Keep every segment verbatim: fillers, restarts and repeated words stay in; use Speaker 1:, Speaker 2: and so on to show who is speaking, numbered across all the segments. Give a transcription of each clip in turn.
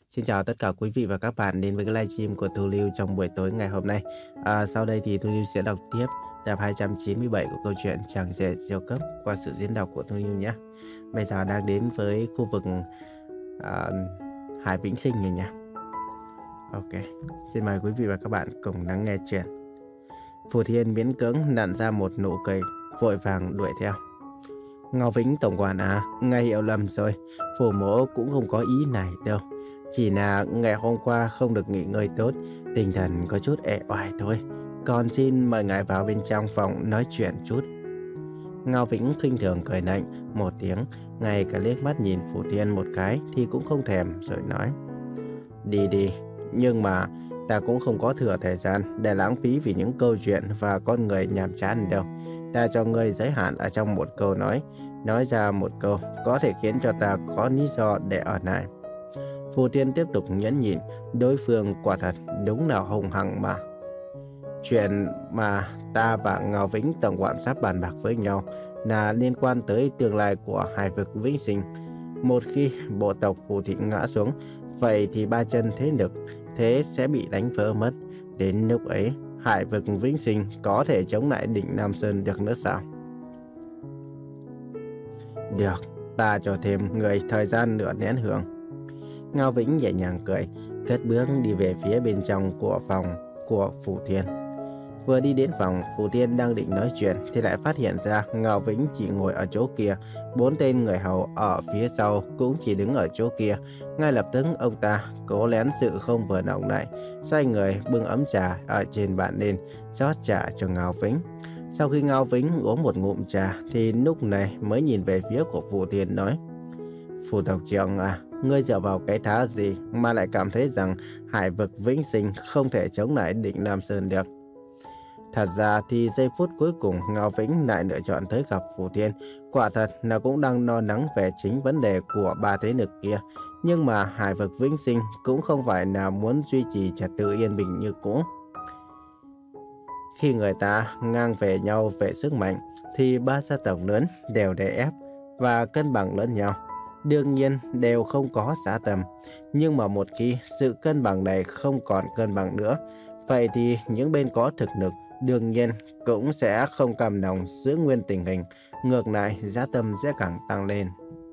Speaker 1: Xin chào tất cả quý vị và các bạn đến với cái livestream của Thu Lưu trong buổi tối ngày hôm nay. À, sau đây thì Thu Lưu sẽ đọc tiếp tập hai trăm chín mươi bảy của câu chuyện Chàng rể siêu cấp qua sự diễn đọc của Thu Lưu nhé. Bây giờ đang đến với khu vực à, Hải Vĩnh Sinh rồi nhé. Ok, xin mời quý vị và các bạn cùng lắng nghe chuyện. Phù Thiên miễn cưỡng nặn ra một nụ cười, vội vàng đuổi theo. Ngao Vĩnh tổng quản à, ngài hiểu lầm rồi, Phù mỗ cũng không có ý này đâu. Chỉ là ngày hôm qua không được nghỉ ngơi tốt, tinh thần có chút ẻ oải thôi. Còn xin mời ngài vào bên trong phòng nói chuyện chút. Ngao Vĩnh khinh thường cười lạnh một tiếng, ngay cả liếc mắt nhìn Phù Thiên một cái thì cũng không thèm rồi nói. Đi đi, nhưng mà ta cũng không có thừa thời gian để lãng phí vì những câu chuyện và con người nhàm chán đâu. Ta cho ngươi giới hạn ở trong một câu nói, nói ra một câu có thể khiến cho ta có lý do để ở lại. Phù Thiên tiếp tục nhẫn nhịn, đối phương quả thật đúng là hùng hăng mà. Chuyện mà ta và Ngao Vĩnh tổng quản sắp bàn bạc với nhau là liên quan tới tương lai của hải vực Vĩnh Sinh. Một khi bộ tộc Phù Thị ngã xuống, vậy thì ba chân thế lực thế sẽ bị đánh vỡ mất. Đến lúc ấy, hải vực Vĩnh Sinh có thể chống lại đỉnh Nam Sơn được nữa sao? Được, ta cho thêm người thời gian nửa nén hương. Ngao Vĩnh nhẹ nhàng cười, cất bước đi về phía bên trong của phòng của Phù Thiên. Vừa đi đến phòng, Phù Thiên đang định nói chuyện thì lại phát hiện ra Ngao Vĩnh chỉ ngồi ở chỗ kia, bốn tên người hầu ở phía sau cũng chỉ đứng ở chỗ kia. Ngay lập tức ông ta cố lén sự không vừa lòng lại, xoay người bưng ấm trà ở trên bàn lên, rót trà cho Ngao Vĩnh. Sau khi Ngao Vĩnh uống một ngụm trà thì lúc này mới nhìn về phía của Phù Thiên nói: Phù tộc trưởng à, ngươi dựa vào cái thá gì mà lại cảm thấy rằng hải vực Vĩnh Sinh không thể chống lại đỉnh Nam Sơn được? Thật ra thì giây phút cuối cùng Ngao Vĩnh lại lựa chọn tới gặp Phù Thiên, quả thật là cũng đang lo lắng về chính vấn đề của ba thế lực kia. Nhưng mà hải vực Vĩnh Sinh cũng không phải là muốn duy trì trật tự yên bình như cũ. Khi người ta ngang về nhau về sức mạnh thì ba gia tộc lớn đều đè ép và cân bằng lẫn nhau. Đương nhiên đều không có giá tầm. Nhưng mà một khi sự cân bằng này không còn cân bằng nữa, vậy thì những bên có thực lực đương nhiên cũng sẽ không cam lòng giữ nguyên tình hình. Ngược lại, giá tâm sẽ càng tăng lên.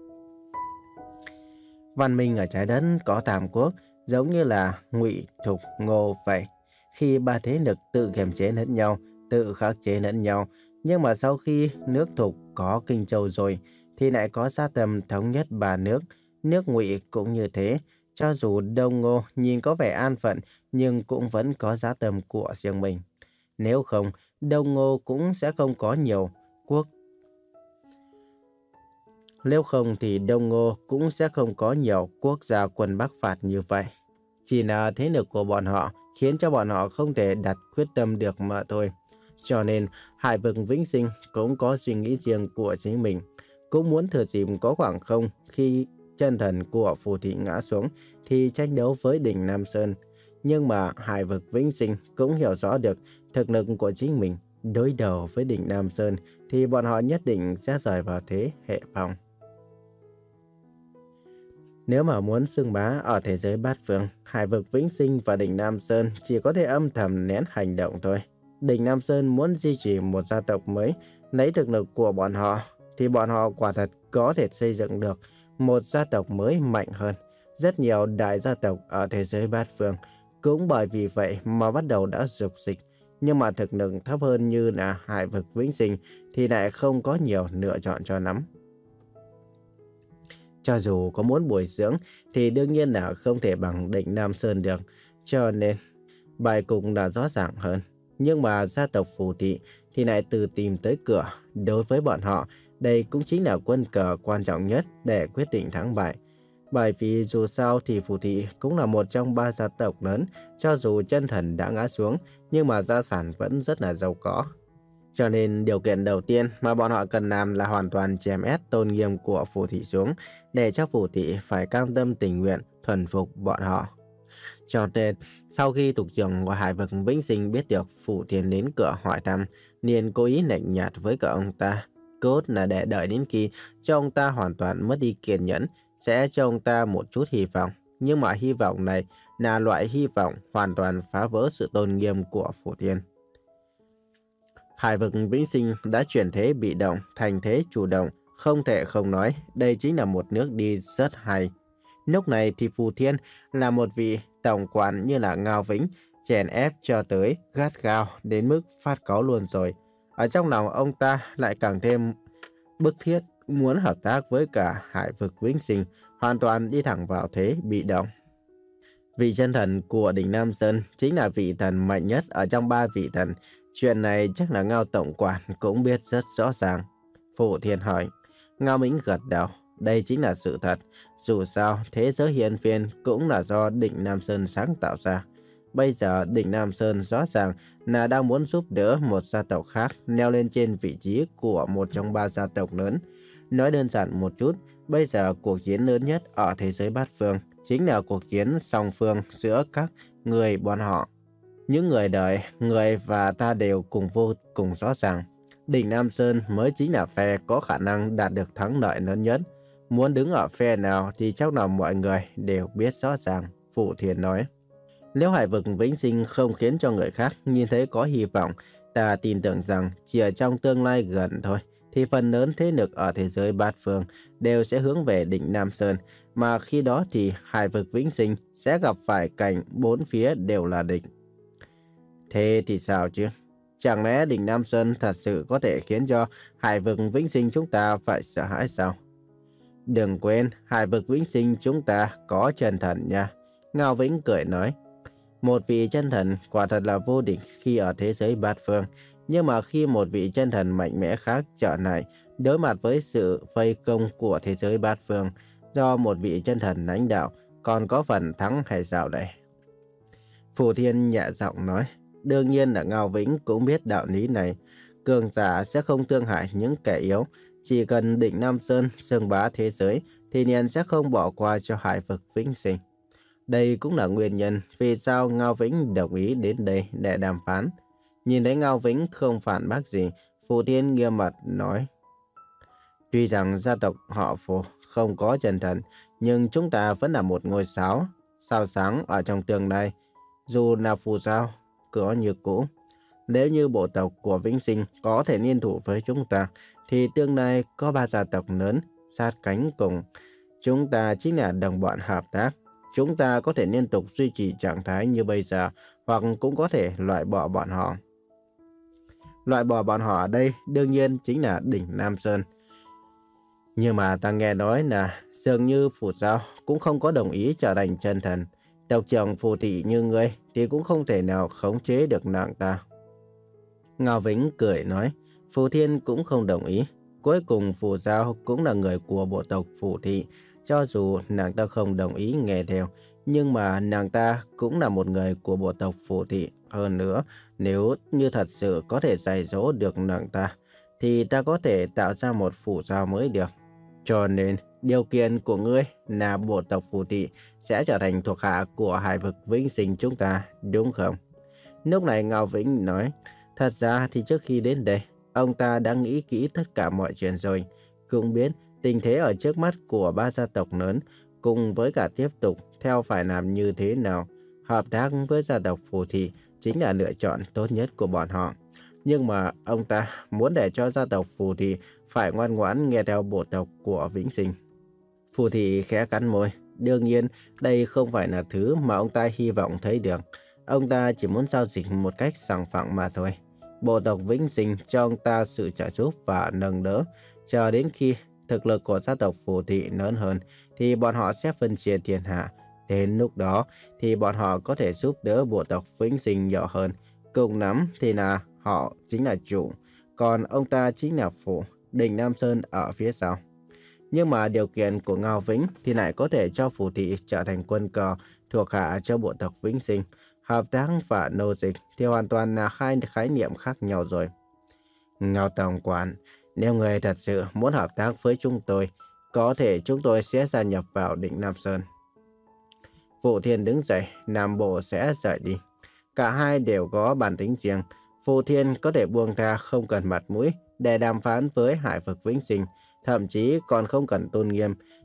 Speaker 1: Văn minh ở trái đất có tam quốc, giống như là Ngụy, Thục, Ngô vậy. Khi ba thế lực tự kiềm chế lẫn nhau, tự khắc chế lẫn nhau, nhưng mà sau khi nước Thục có Kinh Châu rồi thì lại có Gia Tâm thống nhất ba nước. Nước Ngụy cũng như thế, cho dù Đông Ngô nhìn có vẻ an phận nhưng cũng vẫn có Gia Tâm của riêng mình. Nếu không, Đông Ngô cũng sẽ không có nhiều quốc. Nếu không thì Đông Ngô cũng sẽ không có nhiều quốc gia quân Bắc phạt như vậy. Chỉ là thế lực của bọn họ khiến cho bọn họ không thể đặt quyết tâm được mà thôi. Cho nên, hải vực Vĩnh Sinh cũng có suy nghĩ riêng của chính mình. Cũng muốn thừa dịp có khoảng không khi chân thần của Phù Thị ngã xuống thì tranh đấu với đỉnh Nam Sơn. Nhưng mà hải vực Vĩnh Sinh cũng hiểu rõ được thực lực của chính mình. Đối đầu với đỉnh Nam Sơn thì bọn họ nhất định sẽ rời vào thế hệ phòng. Nếu mà muốn xưng bá ở thế giới bát phương, hải vực Vĩnh Sinh và đỉnh Nam Sơn chỉ có thể âm thầm nén hành động thôi. Đỉnh Nam Sơn muốn duy trì một gia tộc mới, lấy thực lực của bọn họ, thì bọn họ quả thật có thể xây dựng được một gia tộc mới mạnh hơn. Rất nhiều đại gia tộc ở thế giới bát phương cũng bởi vì vậy mà bắt đầu đã dục dịch. Nhưng mà thực lực thấp hơn như là hải vực Vĩnh Sinh thì lại không có nhiều lựa chọn cho lắm. Cho dù có muốn bồi dưỡng thì đương nhiên là không thể bằng đỉnh Nam Sơn được. Cho nên bài cục là rõ ràng hơn. Nhưng mà gia tộc Phù Thị thì lại tự tìm tới cửa. Đối với bọn họ, đây cũng chính là quân cờ quan trọng nhất để quyết định thắng bại. Bởi vì dù sao thì Phù Thị cũng là một trong ba gia tộc lớn. Cho dù chân thần đã ngã xuống, nhưng mà gia sản vẫn rất là giàu có. Cho nên điều kiện đầu tiên mà bọn họ cần làm là hoàn toàn chèn ép tôn nghiêm của Phù Thị xuống, để cho Phù Thị phải cam tâm tình nguyện thuần phục bọn họ. Cho nên, sau khi Thục trưởng của hải vực Vĩnh Sinh biết được Phù Thiên đến cửa hỏi thăm, liền cố ý lạnh nhạt với cả ông ta. Cốt là để đợi đến khi cho ông ta hoàn toàn mất đi kiên nhẫn, sẽ cho ông ta một chút hy vọng. Nhưng mà hy vọng này là loại hy vọng hoàn toàn phá vỡ sự tôn nghiêm của Phù Thiên. Hải vực vĩnh sinh đã chuyển thế bị động thành thế chủ động, không thể không nói, đây chính là một nước đi rất hay. Lúc này thì Phù Thiên là một vị tổng quản như là Ngao Vĩnh, chèn ép cho tới gắt gao đến mức phát cáu luôn rồi. Ở trong lòng ông ta lại càng thêm bức thiết muốn hợp tác với cả hải vực vĩnh sinh, hoàn toàn đi thẳng vào thế bị động. Vị chân thần của đỉnh Nam Sơn chính là vị thần mạnh nhất ở trong ba vị thần. Chuyện này chắc là Ngao tổng quản cũng biết rất rõ ràng. Phù Thiên hỏi. Ngao Vĩnh gật đầu. Đây chính là sự thật. Dù sao, thế giới hiền phiên cũng là do đỉnh Nam Sơn sáng tạo ra. Bây giờ đỉnh Nam Sơn rõ ràng là đang muốn giúp đỡ một gia tộc khác leo lên trên vị trí của một trong ba gia tộc lớn. Nói đơn giản một chút, bây giờ cuộc chiến lớn nhất ở thế giới bát phương chính là cuộc chiến song phương giữa các người bọn họ. Những người đời, người và ta đều cùng vô cùng rõ ràng. Đỉnh Nam Sơn mới chính là phe có khả năng đạt được thắng lợi lớn nhất. Muốn đứng ở phe nào thì trong lòng mọi người đều biết rõ ràng, Phù Thiên nói. Nếu hải vực vĩnh sinh không khiến cho người khác nhìn thấy có hy vọng, ta tin tưởng rằng chỉ ở trong tương lai gần thôi, thì phần lớn thế lực ở thế giới bát phương đều sẽ hướng về đỉnh Nam Sơn, mà khi đó thì hải vực vĩnh sinh sẽ gặp phải cảnh bốn phía đều là địch. Thế thì sao chứ? Chẳng lẽ đỉnh Nam Sơn thật sự có thể khiến cho hải vực vĩnh sinh chúng ta phải sợ hãi sao? Đừng quên, hải vực vĩnh sinh chúng ta có chân thần nha. Ngao Vĩnh cười nói. Một vị chân thần quả thật là vô địch khi ở thế giới bát phương. Nhưng mà khi một vị chân thần mạnh mẽ khác trở lại, đối mặt với sự vây công của thế giới bát phương, do một vị chân thần lãnh đạo, còn có phần thắng hay sao đây? Phù Thiên nhẹ giọng nói. Đương nhiên là Ngao Vĩnh cũng biết đạo lý này. Cường giả sẽ không thương hại những kẻ yếu. Chỉ cần đỉnh Nam Sơn xưng bá thế giới thì liền sẽ không bỏ qua cho hải vực vĩnh sinh. Đây cũng là nguyên nhân vì sao Ngao Vĩnh đồng ý đến đây để đàm phán. Nhìn thấy Ngao Vĩnh không phản bác gì, Phù Thiên nghiêm mặt nói. Tuy rằng gia tộc họ Phù không có chân thần, nhưng chúng ta vẫn là một ngôi sao, sao sáng ở trong tương lai. Dù là phù sao, có như cũ. Nếu như bộ tộc của Vĩnh Sinh có thể liên thủ với chúng ta, thì tương lai có ba gia tộc lớn sát cánh cùng. Chúng ta chính là đồng bọn hợp tác. Chúng ta có thể liên tục duy trì trạng thái như bây giờ, hoặc cũng có thể loại bỏ bọn họ. Loại bỏ bọn họ ở đây đương nhiên chính là đỉnh Nam Sơn. Nhưng mà ta nghe nói là dường như Phù Giao cũng không có đồng ý trở thành chân thần. Tộc trưởng Phù Thị như ngươi thì cũng không thể nào khống chế được nàng ta. Ngao Vĩnh cười nói, Phù Thiên cũng không đồng ý. Cuối cùng Phù Giao cũng là người của bộ tộc Phù Thị. Cho dù nàng ta không đồng ý nghe theo, nhưng mà nàng ta cũng là một người của bộ tộc Phù Thị. Hơn nữa, nếu như thật sự có thể dạy dỗ được nàng ta, thì ta có thể tạo ra một Phù Giao mới được. Cho nên, điều kiện của ngươi là bộ tộc Phù Thị sẽ trở thành thuộc hạ của hải vực vĩnh sinh chúng ta, đúng không? Lúc này Ngao Vĩnh nói, thật ra thì trước khi đến đây, ông ta đã nghĩ kỹ tất cả mọi chuyện rồi. Cũng biết tình thế ở trước mắt của ba gia tộc lớn, cùng với cả tiếp tục theo phải làm như thế nào. Hợp tác với gia tộc Phù Thị chính là lựa chọn tốt nhất của bọn họ. Nhưng mà ông ta muốn để cho gia tộc Phù Thị phải ngoan ngoãn nghe theo bộ tộc của Vĩnh Sinh. Phù Thị khẽ cắn môi. Đương nhiên, đây không phải là thứ mà ông ta hy vọng thấy được. Ông ta chỉ muốn giao dịch một cách sòng phẳng mà thôi. Bộ tộc Vĩnh Sinh cho ông ta sự trợ giúp và nâng đỡ. Chờ đến khi thực lực của gia tộc Phù Thị lớn hơn, thì bọn họ sẽ phân chia thiên hạ. Đến lúc đó, thì bọn họ có thể giúp đỡ bộ tộc Vĩnh Sinh nhỏ hơn. Cùng lắm thì là họ chính là chủ, còn ông ta chính là phụ, đỉnh Nam Sơn ở phía sau. Nhưng mà điều kiện của Ngao Vĩnh thì lại có thể cho Phù Thị trở thành quân cờ thuộc hạ cho bộ tộc Vĩnh Sinh. Hợp tác và nô dịch thì hoàn toàn là hai khái niệm khác nhau rồi. Ngao tổng quản, nếu người thật sự muốn hợp tác với chúng tôi, có thể chúng tôi sẽ gia nhập vào đỉnh Nam Sơn. Phù Thiên đứng dậy, Nam Bộ sẽ rời đi. Cả hai đều có bản tính riêng. Phù Thiên có thể buông tha không cần mặt mũi để đàm phán với hải vực Vĩnh Sinh, thậm chí còn không cần tôn nghiêm.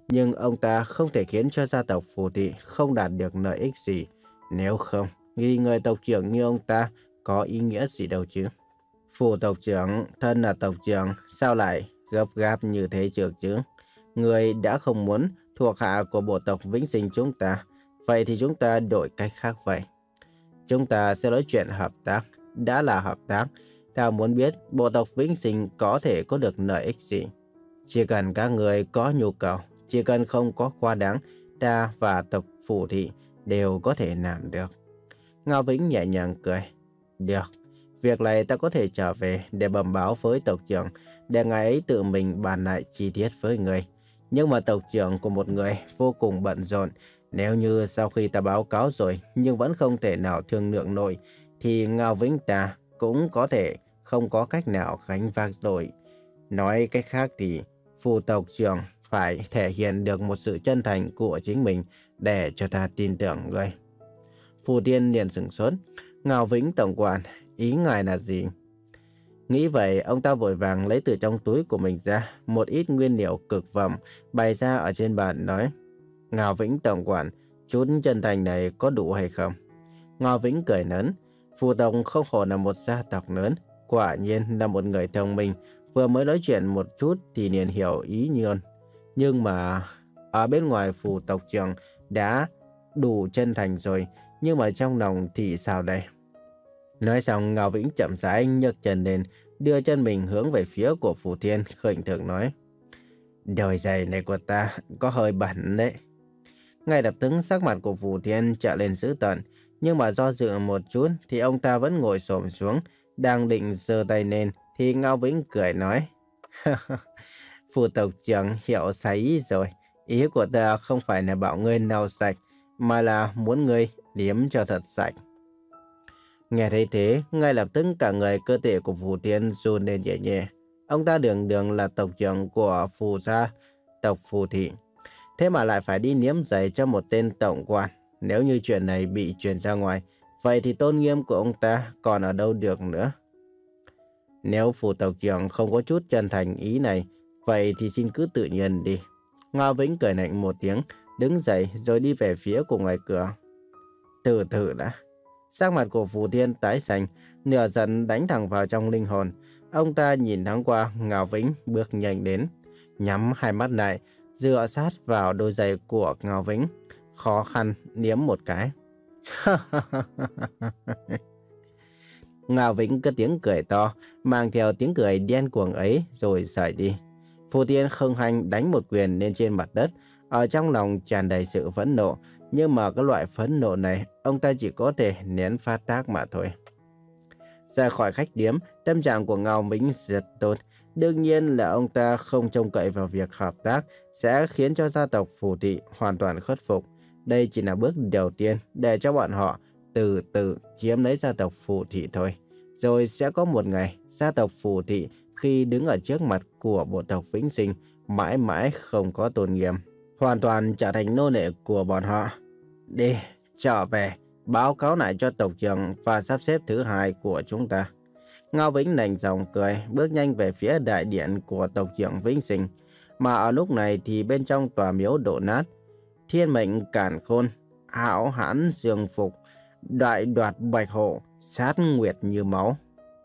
Speaker 1: Nhưng ông ta không thể khiến cho gia tộc Phù Thị không đạt được lợi ích gì. Nếu không, nghi người tộc trưởng như ông ta có ý nghĩa gì đâu chứ. Phủ tộc trưởng, thân là tộc trưởng, sao lại gấp gáp như thế được chứ? Người đã không muốn thuộc hạ của bộ tộc Vĩnh Sinh chúng ta, vậy thì chúng ta đổi cách khác vậy. Chúng ta sẽ nói chuyện hợp tác. Đã là hợp tác, ta muốn biết bộ tộc Vĩnh Sinh có thể có được lợi ích gì. Chỉ cần các người có nhu cầu, chỉ cần không có quá đáng, ta và tộc Phủ Thị đều có thể làm được. Ngao Vĩnh nhẹ nhàng cười. Được, việc này ta có thể trở về để bẩm báo với tộc trưởng, để ngài ấy tự mình bàn lại chi tiết với người. Nhưng mà tộc trưởng của một người vô cùng bận rộn, nếu như sau khi ta báo cáo rồi nhưng vẫn không thể nào thương lượng nổi, thì Ngao Vĩnh ta cũng có thể không có cách nào gánh vác nổi. Nói cách khác thì phù tộc trưởng phải thể hiện được một sự chân thành của chính mình để cho ta tin tưởng người. Phù Tiên liền sửng sốt. Ngao Vĩnh tổng quản, ý ngài là gì? Nghĩ vậy, ông ta vội vàng lấy từ trong túi của mình ra một ít nguyên liệu cực phẩm bày ra ở trên bàn nói. Ngao Vĩnh tổng quản, chút chân thành này có đủ hay không? Ngao Vĩnh cười lớn. Phù tộc không hổ là một gia tộc lớn, quả nhiên là một người thông minh, vừa mới nói chuyện một chút thì liền hiểu ý nhơn. Nhưng mà ở bên ngoài phù tộc trưởng đã đủ chân thành rồi, nhưng mà trong lòng thì sao đây? Nói xong, Ngao Vĩnh chậm rãi nhấc chân lên, đưa chân mình hướng về phía của Phù Thiên, khỉnh thường nói. Đôi giày này của ta có hơi bẩn đấy. Ngay lập tức sắc mặt của Phù Thiên trở lên dữ tợn, nhưng mà do dự một chút thì ông ta vẫn ngồi xổm xuống, đang định giơ tay lên thì Ngao Vĩnh cười nói. Phù tộc trưởng hiểu sai ý rồi, ý của ta không phải là bảo ngươi lau sạch, mà là muốn ngươi liếm cho thật sạch. Nghe thấy thế, ngay lập tức cả người cơ thể của Phù Thiên run lên nhẹ nhẹ. Ông ta đường đường là tộc trưởng của Phù gia, tộc Phù Thị. Thế mà lại phải đi liếm giày cho một tên tổng quan. Nếu như chuyện này bị truyền ra ngoài, vậy thì tôn nghiêm của ông ta còn ở đâu được nữa. Nếu Phù tộc trưởng không có chút chân thành ý này, vậy thì xin cứ tự nhiên đi. Ngao Vĩnh cười lạnh một tiếng, đứng dậy rồi đi về phía của ngoài cửa. Từ từ đã. Sắc mặt của Phù Thiên tái xanh, nửa giận đánh thẳng vào trong linh hồn. Ông ta nhìn thoáng qua Ngao Vĩnh bước nhanh đến, nhắm hai mắt lại, dựa sát vào đôi giày của Ngao Vĩnh, khó khăn liếm một cái. Ngao Vĩnh cất tiếng cười to, mang theo tiếng cười điên cuồng ấy rồi rời đi. Phù Thiên không hành đánh một quyền lên trên mặt đất, ở trong lòng tràn đầy sự phẫn nộ. Nhưng mà cái loại phẫn nộ này, ông ta chỉ có thể nén phát tác mà thôi. Ra khỏi khách điếm, tâm trạng của Ngao Vĩnh rất tốt. Đương nhiên là ông ta không trông cậy vào việc hợp tác sẽ khiến cho gia tộc Phù Thị hoàn toàn khuất phục. Đây chỉ là bước đầu tiên để cho bọn họ từ từ chiếm lấy gia tộc Phù Thị thôi. Rồi sẽ có một ngày, gia tộc Phù Thị khi đứng ở trước mặt của bộ tộc Vĩnh Sinh mãi mãi không có tôn nghiêm, hoàn toàn trở thành nô lệ của bọn họ. Đi, trở về, báo cáo lại cho tộc trưởng và sắp xếp thứ hai của chúng ta. Ngao Vĩnh lạnh giọng cười, bước nhanh về phía đại điện của tộc trưởng Vĩnh Sinh. Mà ở lúc này thì bên trong tòa miếu đổ nát, thiên mệnh càn khôn, hão hãn dương phục, đại đoạt bạch hộ, sát nguyệt như máu.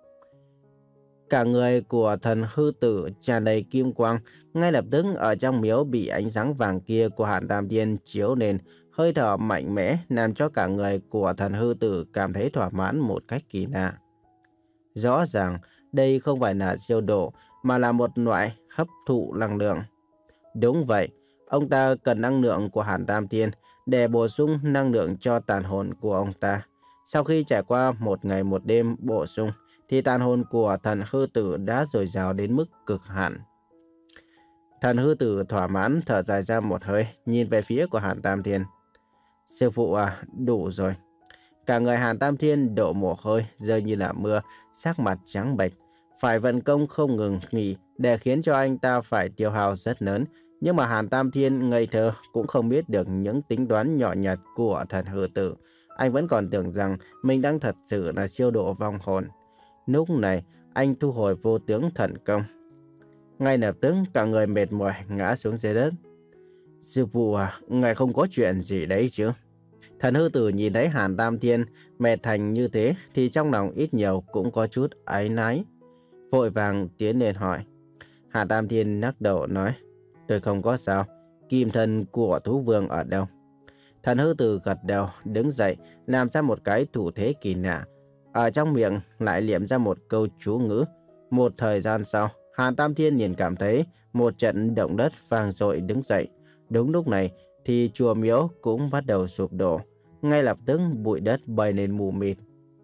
Speaker 1: Cả người của thần hư tử tràn đầy kim quang, ngay lập tức ở trong miếu bị ánh sáng vàng kia của Hàn Tam Thiên chiếu lên, hơi thở mạnh mẽ làm cho cả người của thần hư tử cảm thấy thỏa mãn một cách kỳ lạ. Rõ ràng đây không phải là siêu độ mà là một loại hấp thụ năng lượng. Đúng vậy, ông ta cần năng lượng của Hàn Tam Thiên để bổ sung năng lượng cho tàn hồn của ông ta. Sau khi trải qua một ngày một đêm bổ sung, thì tàn hồn của thần hư tử đã dồi dào đến mức cực hạn. Thần hư tử thỏa mãn thở dài ra một hơi, nhìn về phía của Hàn Tam Thiên. Sư phụ à, đủ rồi. Cả người Hàn Tam Thiên đổ mồ hôi, rơi như là mưa, sắc mặt trắng bệch. Phải vận công không ngừng nghỉ để khiến cho anh ta phải tiêu hao rất lớn. Nhưng mà Hàn Tam Thiên ngây thơ cũng không biết được những tính toán nhỏ nhặt của thần hư tử. Anh vẫn còn tưởng rằng mình đang thật sự là siêu độ vong hồn. Lúc này, anh thu hồi vô tướng thần công. Ngay lập tức, cả người mệt mỏi ngã xuống dưới đất. Sư phụ à, ngài không có chuyện gì đấy chứ? Thần hư tử nhìn thấy Hàn Tam Thiên mệt thành như thế thì trong lòng ít nhiều cũng có chút áy náy. Vội vàng tiến lên hỏi. Hàn Tam Thiên lắc đầu nói, tôi không có sao, kim thân của thú vương ở đâu? Thần hư tử gật đầu, đứng dậy, làm ra một cái thủ thế kỳ lạ. Ở trong miệng lại liệm ra một câu chú ngữ. Một thời gian sau, Hàn Tam Thiên liền cảm thấy một trận động đất vang dội đứng dậy. Đúng lúc này thì chùa miếu cũng bắt đầu sụp đổ. Ngay lập tức bụi đất bay lên mù mịt.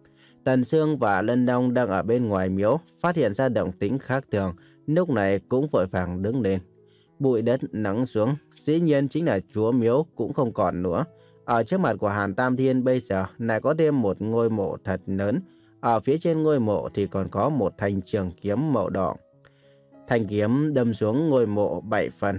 Speaker 1: Tần Sương và Lân Đông đang ở bên ngoài miếu, phát hiện ra động tĩnh khác thường, lúc này cũng vội vàng đứng lên. Bụi đất nắng xuống, dĩ nhiên chính là chúa miếu cũng không còn nữa. Ở trước mặt của Hàn Tam Thiên bây giờ lại có thêm một ngôi mộ thật lớn. Ở phía trên ngôi mộ thì còn có một thanh trường kiếm màu đỏ. Thanh kiếm đâm xuống ngôi mộ bảy phần.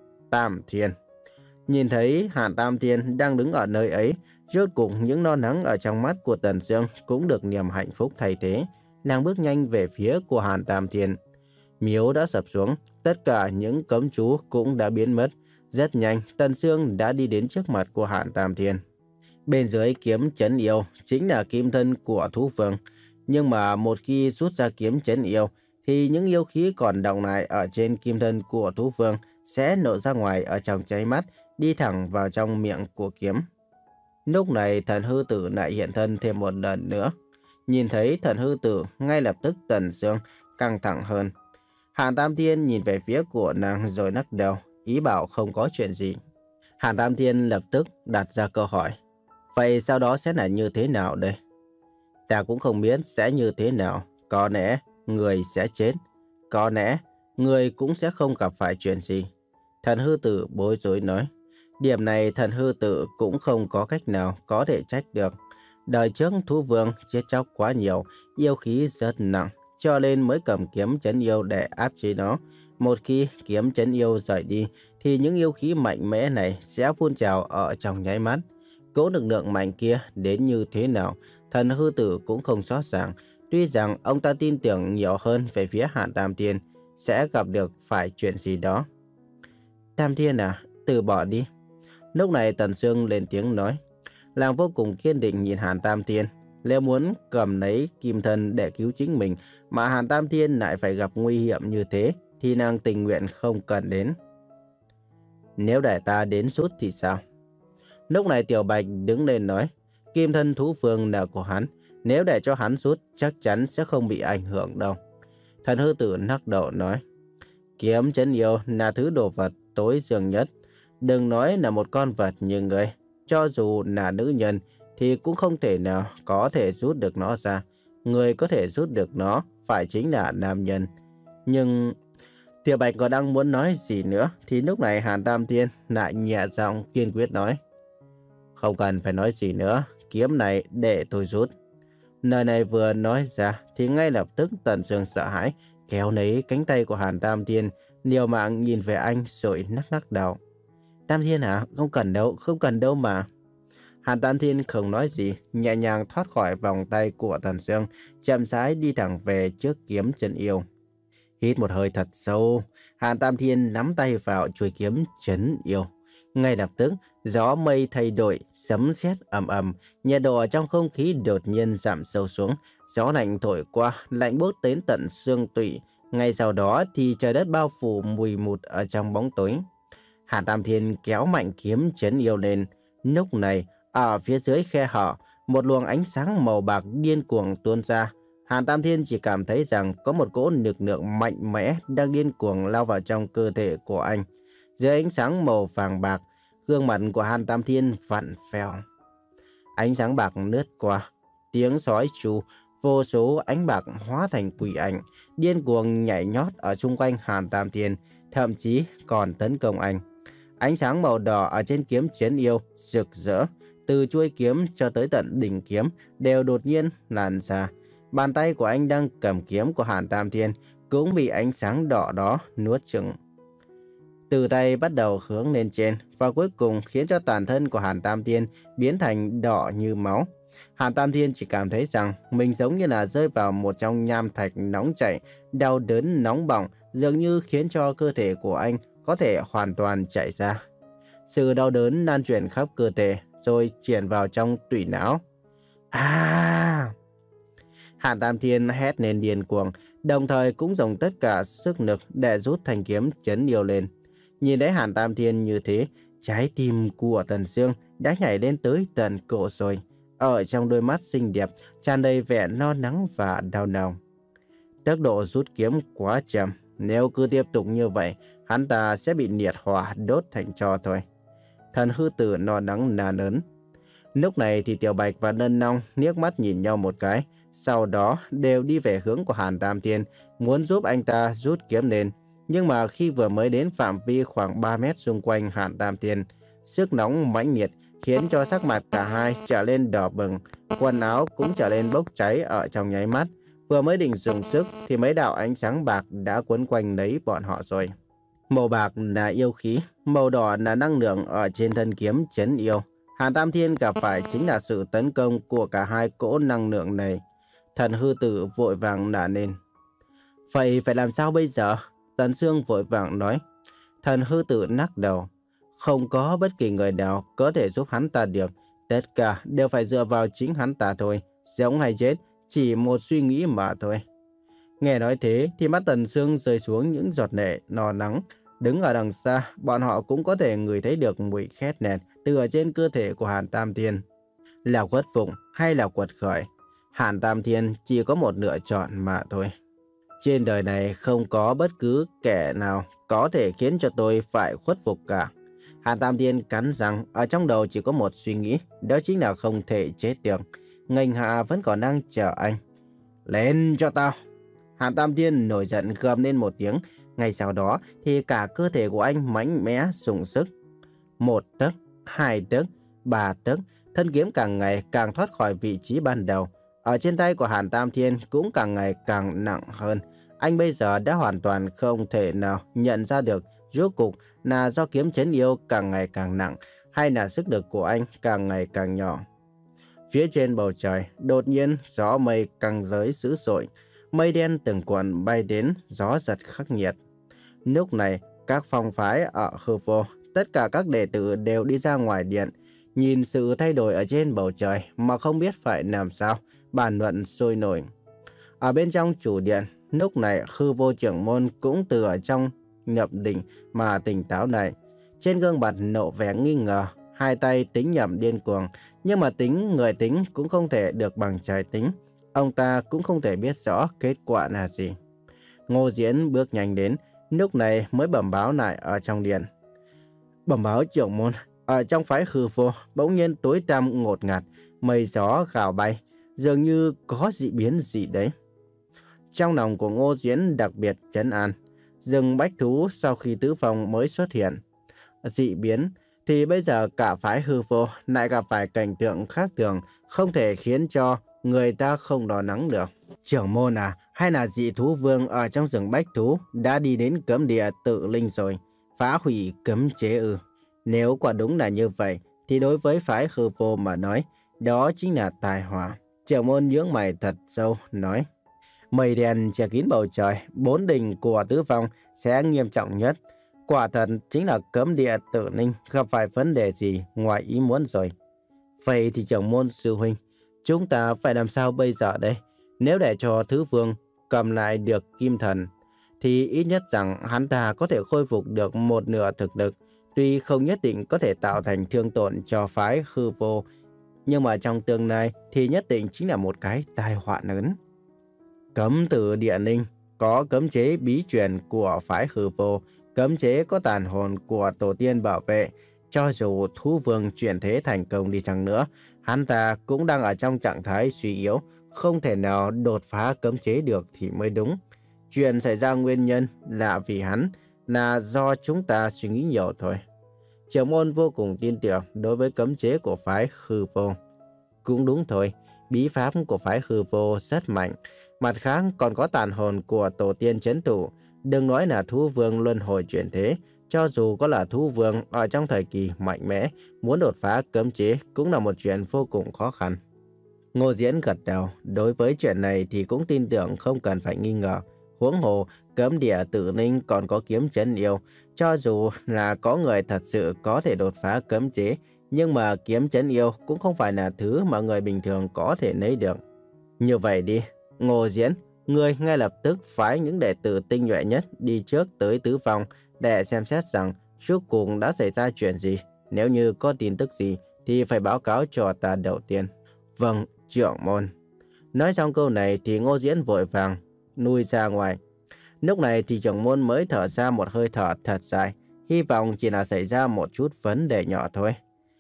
Speaker 1: Tam Thiên. Nhìn thấy Hàn Tam Thiên đang đứng ở nơi ấy, rốt cục những lo lắng ở trong mắt của Tần Sương cũng được niềm hạnh phúc thay thế, nàng bước nhanh về phía của Hàn Tam Thiên. Miếu đã sập xuống, tất cả những cấm chú cũng đã biến mất. Rất nhanh, Tần Sương đã đi đến trước mặt của Hàn Tam Thiên. Bên dưới kiếm chấn yêu chính là kim thân của thú vương. Nhưng mà một khi rút ra kiếm chấn yêu, thì những yêu khí còn đọng lại ở trên kim thân của thú vương sẽ nổ ra ngoài ở trong cháy mắt, đi thẳng vào trong miệng của kiếm. Lúc này thần hư tử lại hiện thân thêm một lần nữa. Nhìn thấy thần hư tử, ngay lập tức Tần Sương căng thẳng hơn. Hàn Tam Thiên nhìn về phía của nàng rồi lắc đầu, ý bảo không có chuyện gì. Hàn Tam Thiên lập tức đặt ra câu hỏi. Vậy sau đó sẽ là như thế nào đây? Ta cũng không biết sẽ như thế nào. Có lẽ người sẽ chết. Có lẽ người cũng sẽ không gặp phải chuyện gì. Thần hư tử bối rối nói. Điểm này thần hư tử cũng không có cách nào có thể trách được. Đời trước thú vương chết chóc quá nhiều, yêu khí rất nặng, cho nên mới cầm kiếm chấn yêu để áp chế nó. Một khi kiếm chấn yêu rời đi, thì những yêu khí mạnh mẽ này sẽ phun trào ở trong nháy mắt. Cỗ lực lượng mạnh kia đến như thế nào, thần hư tử cũng không rõ ràng. Tuy rằng ông ta tin tưởng nhiều hơn về phía Hàn Tam Thiên sẽ gặp được phải chuyện gì đó. Tam Thiên à, từ bỏ đi. Lúc này Tần Sương lên tiếng nói. Nàng vô cùng kiên định nhìn Hàn Tam Thiên. Nếu muốn cầm lấy kim thân để cứu chính mình mà Hàn Tam Thiên lại phải gặp nguy hiểm như thế thì nàng tình nguyện không cần đến. Nếu để ta đến rút thì sao? Lúc này Tiểu Bạch đứng lên nói. Kim thân thú vương là của hắn. Nếu để cho hắn rút chắc chắn sẽ không bị ảnh hưởng đâu. Thần hư tử lắc đầu nói. Kiếm chấn yêu là thứ đồ vật tối dương nhất. Đừng nói là một con vật như người. Cho dù là nữ nhân thì cũng không thể nào có thể rút được nó ra. Người có thể rút được nó phải chính là nam nhân. Nhưng Tiểu Bạch còn đang muốn nói gì nữa thì lúc này Hàn Tam Thiên lại nhẹ giọng kiên quyết nói. Không cần phải nói gì nữa, kiếm này để tôi rút. Lời này vừa nói ra thì ngay lập tức Tần Sương sợ hãi kéo lấy cánh tay của Hàn Tam Thiên, liều mạng nhìn về anh rồi lắc lắc đầu. Tam Thiên hả? Không cần đâu, không cần đâu mà. Hàn Tam Thiên không nói gì, nhẹ nhàng thoát khỏi vòng tay của Tần Sương, chậm rãi đi thẳng về trước kiếm chân yêu. Hít một hơi thật sâu, Hàn Tam Thiên nắm tay vào chuôi kiếm chấn yêu. Ngay lập tức, gió mây thay đổi, sấm sét ầm ầm, nhiệt độ ở trong không khí đột nhiên giảm sâu xuống, gió lạnh thổi qua, lạnh buốt đến tận xương tủy. Ngay sau đó thì trời đất bao phủ mùi mụt ở trong bóng tối. Hàn Tam Thiên kéo mạnh kiếm chấn yêu lên. Lúc này, ở phía dưới khe hở, một luồng ánh sáng màu bạc điên cuồng tuôn ra. Hàn Tam Thiên chỉ cảm thấy rằng có một cỗ lực lượng mạnh mẽ đang điên cuồng lao vào trong cơ thể của anh. Dưới ánh sáng màu vàng bạc, gương mặt của Hàn Tam Thiên vặn vẹo. Ánh sáng bạc lướt qua, tiếng sói tru, vô số ánh bạc hóa thành quỷ ảnh, điên cuồng nhảy nhót ở xung quanh Hàn Tam Thiên, thậm chí còn tấn công anh. Ánh sáng màu đỏ ở trên kiếm chiến yêu rực rỡ, từ chuôi kiếm cho tới tận đỉnh kiếm đều đột nhiên lan ra. Bàn tay của anh đang cầm kiếm của Hàn Tam Thiên cũng bị ánh sáng đỏ đó nuốt chửng. Từ tay bắt đầu hướng lên trên và cuối cùng khiến cho toàn thân của Hàn Tam Thiên biến thành đỏ như máu. Hàn Tam Thiên chỉ cảm thấy rằng mình giống như là rơi vào một trong nham thạch nóng chảy, đau đớn nóng bỏng, dường như khiến cho cơ thể của anh có thể hoàn toàn chảy ra. Sự đau đớn lan truyền khắp cơ thể rồi chuyển vào trong tủy não. À! Hàn Tam Thiên hét lên điên cuồng, đồng thời cũng dùng tất cả sức lực để rút thanh kiếm chấn yêu lên. Nhìn thấy Hàn Tam Thiên như thế, trái tim của Tần Sương đã nhảy lên tới tận cổ rồi. Ở trong đôi mắt xinh đẹp tràn đầy vẻ lo lắng và đau lòng. Tốc độ rút kiếm quá chậm, nếu cứ tiếp tục như vậy, hắn ta sẽ bị liệt hỏa đốt thành tro thôi. Thần hư tử lo lắng nà lớn. Lúc này thì Tiểu Bạch và Lân Long liếc mắt nhìn nhau một cái, sau đó đều đi về hướng của Hàn Tam Thiên, muốn giúp anh ta rút kiếm lên. Nhưng mà khi vừa mới đến phạm vi khoảng ba mét xung quanh Hàn Tam Thiên, sức nóng mãnh liệt khiến cho sắc mặt cả hai trở lên đỏ bừng, quần áo cũng trở lên bốc cháy ở trong nháy mắt. Vừa mới định dùng sức thì mấy đạo ánh sáng bạc đã quấn quanh lấy bọn họ rồi. Màu bạc là yêu khí, màu đỏ là năng lượng ở trên thân kiếm chấn yêu. Hàn Tam Thiên gặp phải chính là sự tấn công của cả hai cỗ năng lượng này. Thần hư tử vội vàng nả lên. Vậy phải làm sao bây giờ? Tần Sương vội vàng nói. Thần hư tử lắc đầu. Không có bất kỳ người nào có thể giúp hắn ta được. Tất cả đều phải dựa vào chính hắn ta thôi. Sống hay chết, chỉ một suy nghĩ mà thôi. Nghe nói thế thì mắt Tần Sương rơi xuống những giọt lệ lo lắng. Đứng ở đằng xa, bọn họ cũng có thể ngửi thấy được mùi khét lẹt từ ở trên cơ thể của Hàn Tam Thiên. Là khuất phục hay là quật khởi, Hàn Tam Thiên chỉ có một lựa chọn mà thôi. Trên đời này không có bất cứ kẻ nào có thể khiến cho tôi phải khuất phục cả. Hàn Tam Thiên cắn răng, ở trong đầu chỉ có một suy nghĩ, đó chính là không thể chết được. Nghênh hạ vẫn còn đang chờ anh. Lên cho tao! Hàn Tam Thiên nổi giận gầm lên một tiếng. Ngay sau đó thì cả cơ thể của anh mạnh mẽ dùng sức. Một tấc, hai tấc, ba tấc, thân kiếm càng ngày càng thoát khỏi vị trí ban đầu. Ở trên tay của Hàn Tam Thiên cũng càng ngày càng nặng hơn. Anh bây giờ đã hoàn toàn không thể nào nhận ra được rốt cục là do kiếm chấn yêu càng ngày càng nặng hay là sức lực của anh càng ngày càng nhỏ. Phía trên bầu trời, đột nhiên gió mây căng giới dữ dội. Mây đen từng cuộn bay đến, gió giật khắc nghiệt. Lúc này, các phong phái ở hư vô, tất cả các đệ tử đều đi ra ngoài điện, nhìn sự thay đổi ở trên bầu trời mà không biết phải làm sao, bàn luận sôi nổi. Ở bên trong chủ điện, lúc này hư vô trưởng môn cũng từ ở trong nhập định mà tỉnh táo lại. Trên gương mặt nộ vẻ nghi ngờ, hai tay tính nhẩm điên cuồng, nhưng mà tính người tính cũng không thể được bằng trời tính. Ông ta cũng không thể biết rõ kết quả là gì. Ngô Diễn bước nhanh đến, lúc này mới bẩm báo lại ở trong điện. Bẩm báo trưởng môn, ở trong phái hư vô bỗng nhiên tối tăm ngột ngạt, mây gió gào bay, dường như có dị biến gì đấy. Trong lòng của Ngô Diễn đặc biệt trấn an. Rừng bách thú sau khi tứ phong mới xuất hiện dị biến, thì bây giờ cả phái hư vô lại gặp phải cảnh tượng khác thường, không thể khiến cho người ta không lo lắng được. Trưởng môn à, hay là dị thú vương ở trong rừng bách thú đã đi đến cấm địa tự linh rồi, phá hủy cấm chế ư? Nếu quả đúng là như vậy, thì đối với phái hư vô mà nói, đó chính là tai họa. Trưởng môn nhướng mày thật sâu, nói. Mây đen che kín bầu trời, bốn đỉnh của tứ phong sẽ nghiêm trọng nhất. Quả thật chính là cấm địa tự linh gặp phải vấn đề gì ngoài ý muốn rồi. Vậy thì trưởng môn sư huynh, chúng ta phải làm sao bây giờ đây? Nếu để cho thứ vương cầm lại được kim thần, thì ít nhất rằng hắn ta có thể khôi phục được một nửa thực lực. Tuy không nhất định có thể tạo thành thương tổn cho phái hư vô, nhưng mà trong tương lai thì nhất định chính là một cái tai họa lớn. Cấm tử địa linh có cấm chế bí truyền của phái hư vô, cấm chế có tàn hồn của tổ tiên bảo vệ. Cho dù thú vương chuyển thế thành công đi chăng nữa, hắn ta cũng đang ở trong trạng thái suy yếu, không thể nào đột phá cấm chế được thì mới đúng. Chuyện xảy ra nguyên nhân là vì hắn, là do chúng ta suy nghĩ nhiều thôi. Trưởng môn vô cùng tin tưởng đối với cấm chế của phái hư vô. Cũng đúng thôi, bí pháp của phái hư vô rất mạnh. Mặt khác còn có tàn hồn của tổ tiên trấn thủ. Đừng nói là thú vương luân hồi chuyển thế, cho dù có là thú vương ở trong thời kỳ mạnh mẽ, muốn đột phá cấm chế cũng là một chuyện vô cùng khó khăn. Ngô Diễn gật đầu, đối với chuyện này thì cũng tin tưởng không cần phải nghi ngờ. Huống hồ, cấm địa tự ninh còn có kiếm trấn yêu. Cho dù là có người thật sự có thể đột phá cấm chế, nhưng mà kiếm trấn yêu cũng không phải là thứ mà người bình thường có thể lấy được. Như vậy đi, Ngô Diễn, ngươi ngay lập tức phái những đệ tử tinh nhuệ nhất đi trước tới tứ phòng để xem xét rằng rốt cuộc đã xảy ra chuyện gì. Nếu như có tin tức gì thì phải báo cáo cho ta đầu tiên. Vâng, trưởng môn. Nói xong câu này thì Ngô Diễn vội vàng lui ra ngoài. Lúc này thì trưởng môn mới thở ra một hơi thở thật dài, hy vọng chỉ là xảy ra một chút vấn đề nhỏ thôi.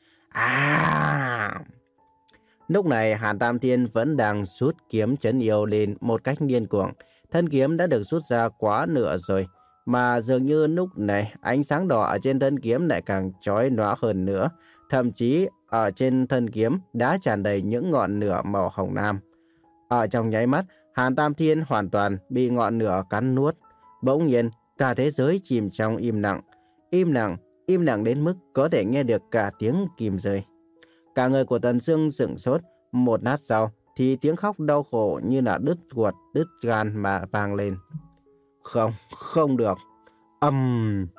Speaker 1: À! Lúc này Hàn Tam Thiên vẫn đang rút kiếm trấn yêu lên một cách điên cuồng. Thân kiếm đã được rút ra quá nửa rồi, mà dường như lúc này ánh sáng đỏ ở trên thân kiếm lại càng chói lóa hơn nữa. Thậm chí ở trên thân kiếm đã tràn đầy những ngọn lửa màu hồng lam. Ở trong nháy mắt, Hàn Tam Thiên hoàn toàn bị ngọn lửa cắn nuốt. Bỗng nhiên, cả thế giới chìm trong im lặng. Im lặng, im lặng đến mức có thể nghe được cả tiếng kim rơi. Cả người của Tần Sương sững sốt, một lát sau thì tiếng khóc đau khổ như là đứt ruột, đứt gan mà vang lên. Không, không được. Âm. Um.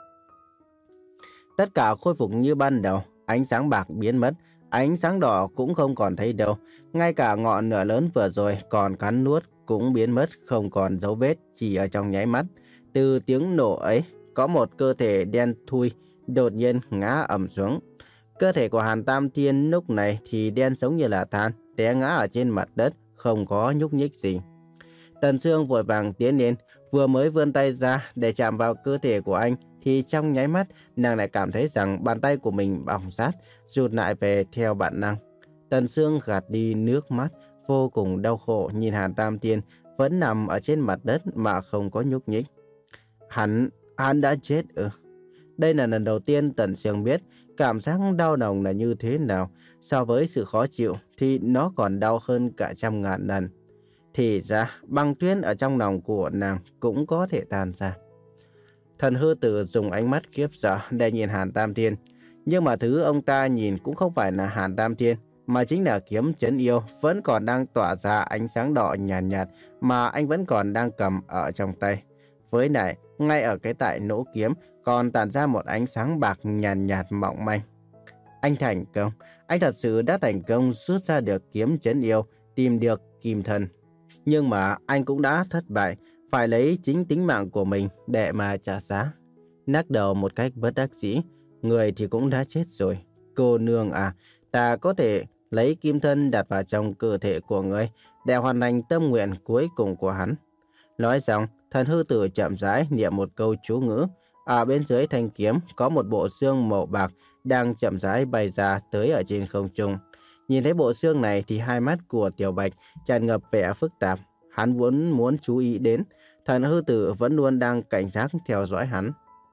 Speaker 1: Tất cả khôi phục như ban đầu, ánh sáng bạc biến mất, ánh sáng đỏ cũng không còn thấy đâu. Ngay cả ngọn lửa lớn vừa rồi còn cắn nuốt cũng biến mất, không còn dấu vết, chỉ ở trong nháy mắt. Từ tiếng nổ ấy, có một cơ thể đen thui đột nhiên ngã ầm xuống. Cơ thể của Hàn Tam Thiên lúc này thì đen giống như là than, té ngã ở trên mặt đất, không có nhúc nhích gì. Tần Sương vội vàng tiến lên, vừa mới vươn tay ra để chạm vào cơ thể của anh, thì trong nháy mắt nàng lại cảm thấy rằng bàn tay của mình bỏng rát, rụt lại về theo bản năng. Tần Sương gạt đi nước mắt, vô cùng đau khổ nhìn Hàn Tam Thiên vẫn nằm ở trên mặt đất mà không có nhúc nhích. Hắn, hắn đã chết ư? Đây là lần đầu tiên Tần Sương biết cảm giác đau lòng là như thế nào. So với sự khó chịu thì nó còn đau hơn cả trăm ngàn lần. Thì ra băng tuyết ở trong lòng của nàng cũng có thể tan ra. Thần hư tử dùng ánh mắt khiếp sợ để nhìn Hàn Tam Thiên. Nhưng mà thứ ông ta nhìn cũng không phải là Hàn Tam Thiên, mà chính là kiếm trấn yêu vẫn còn đang tỏa ra ánh sáng đỏ nhàn nhạt, nhạt mà anh vẫn còn đang cầm ở trong tay. Với lại, ngay ở cái tại nỗ kiếm còn tản ra một ánh sáng bạc nhàn nhạt, nhạt mỏng manh. Anh thành công, anh thật sự đã thành công rút ra được kiếm trấn yêu, tìm được kim thân. Nhưng mà anh cũng đã thất bại, phải lấy chính tính mạng của mình để mà trả giá. Nắc đầu một cách bất đắc dĩ, người thì cũng đã chết rồi. Cô nương à, ta có thể lấy kim thân đặt vào trong cơ thể của người để hoàn thành tâm nguyện cuối cùng của hắn. Nói xong, thần hư tử chậm rãi niệm một câu chú ngữ. Ở bên dưới thanh kiếm có một bộ xương màu bạc đang chậm rãi bay ra tới ở trên không trung. Nhìn thấy bộ xương này thì hai mắt của Tiểu Bạch tràn ngập vẻ phức tạp. Hắn vốn muốn chú ý đến, thần hư tử vẫn luôn đang cảnh giác theo dõi hắn.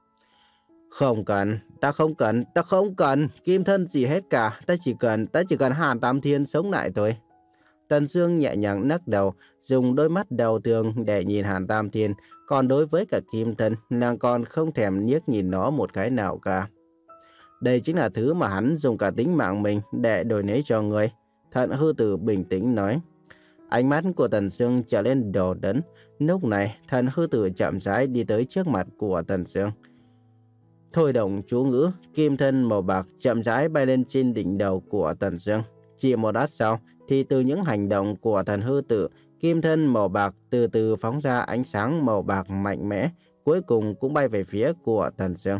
Speaker 1: Không cần, ta không cần, ta không cần kim thân gì hết cả, ta chỉ cần, ta chỉ cần Hàn Tam Thiên sống lại thôi. Tần Sương nhẹ nhàng nắc đầu, dùng đôi mắt đau thương để nhìn Hàn Tam Thiên, còn đối với cả kim thân, nàng còn không thèm liếc nhìn nó một cái nào cả. Đây chính là thứ mà hắn dùng cả tính mạng mình để đổi lấy cho người. Thần hư tử bình tĩnh nói. Ánh mắt của Tần Sương trở lên đồ đẫn. Lúc này, thần hư tử chậm rãi đi tới trước mặt của Tần Sương. Thôi động chú ngữ, kim thân màu bạc chậm rãi bay lên trên đỉnh đầu của Tần Sương. Chỉ một lát sau, thì từ những hành động của thần hư tử, kim thân màu bạc từ từ phóng ra ánh sáng màu bạc mạnh mẽ, cuối cùng cũng bay về phía của Tần Sương.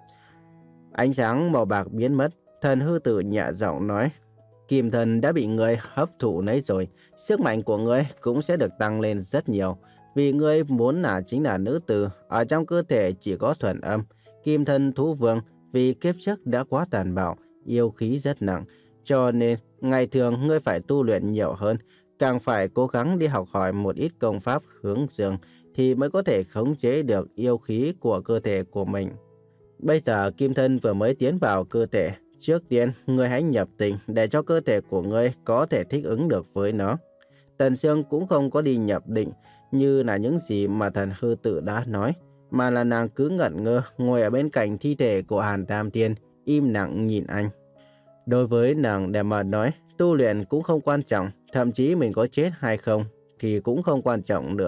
Speaker 1: Ánh sáng màu bạc biến mất, thần hư tử nhẹ giọng nói. Kim thân đã bị ngươi hấp thụ lấy rồi, sức mạnh của ngươi cũng sẽ được tăng lên rất nhiều. Vì ngươi muốn là chính là nữ tử, ở trong cơ thể chỉ có thuần âm. Kim thân thú vương vì kiếp trước đã quá tàn bạo, yêu khí rất nặng. Cho nên, ngày thường ngươi phải tu luyện nhiều hơn, càng phải cố gắng đi học hỏi một ít công pháp hướng dương, thì mới có thể khống chế được yêu khí của cơ thể của mình. Bây giờ kim thân vừa mới tiến vào cơ thể, trước tiên ngươi hãy nhập tĩnh để cho cơ thể của ngươi có thể thích ứng được với nó. Tần Sương cũng không có đi nhập định như là những gì mà thần hư tử đã nói, mà là nàng cứ ngẩn ngơ ngồi ở bên cạnh thi thể của Hàn Tam Thiên, im lặng nhìn anh. Đối với nàng để mà nói, tu luyện cũng không quan trọng, thậm chí mình có chết hay không thì cũng không quan trọng nữa.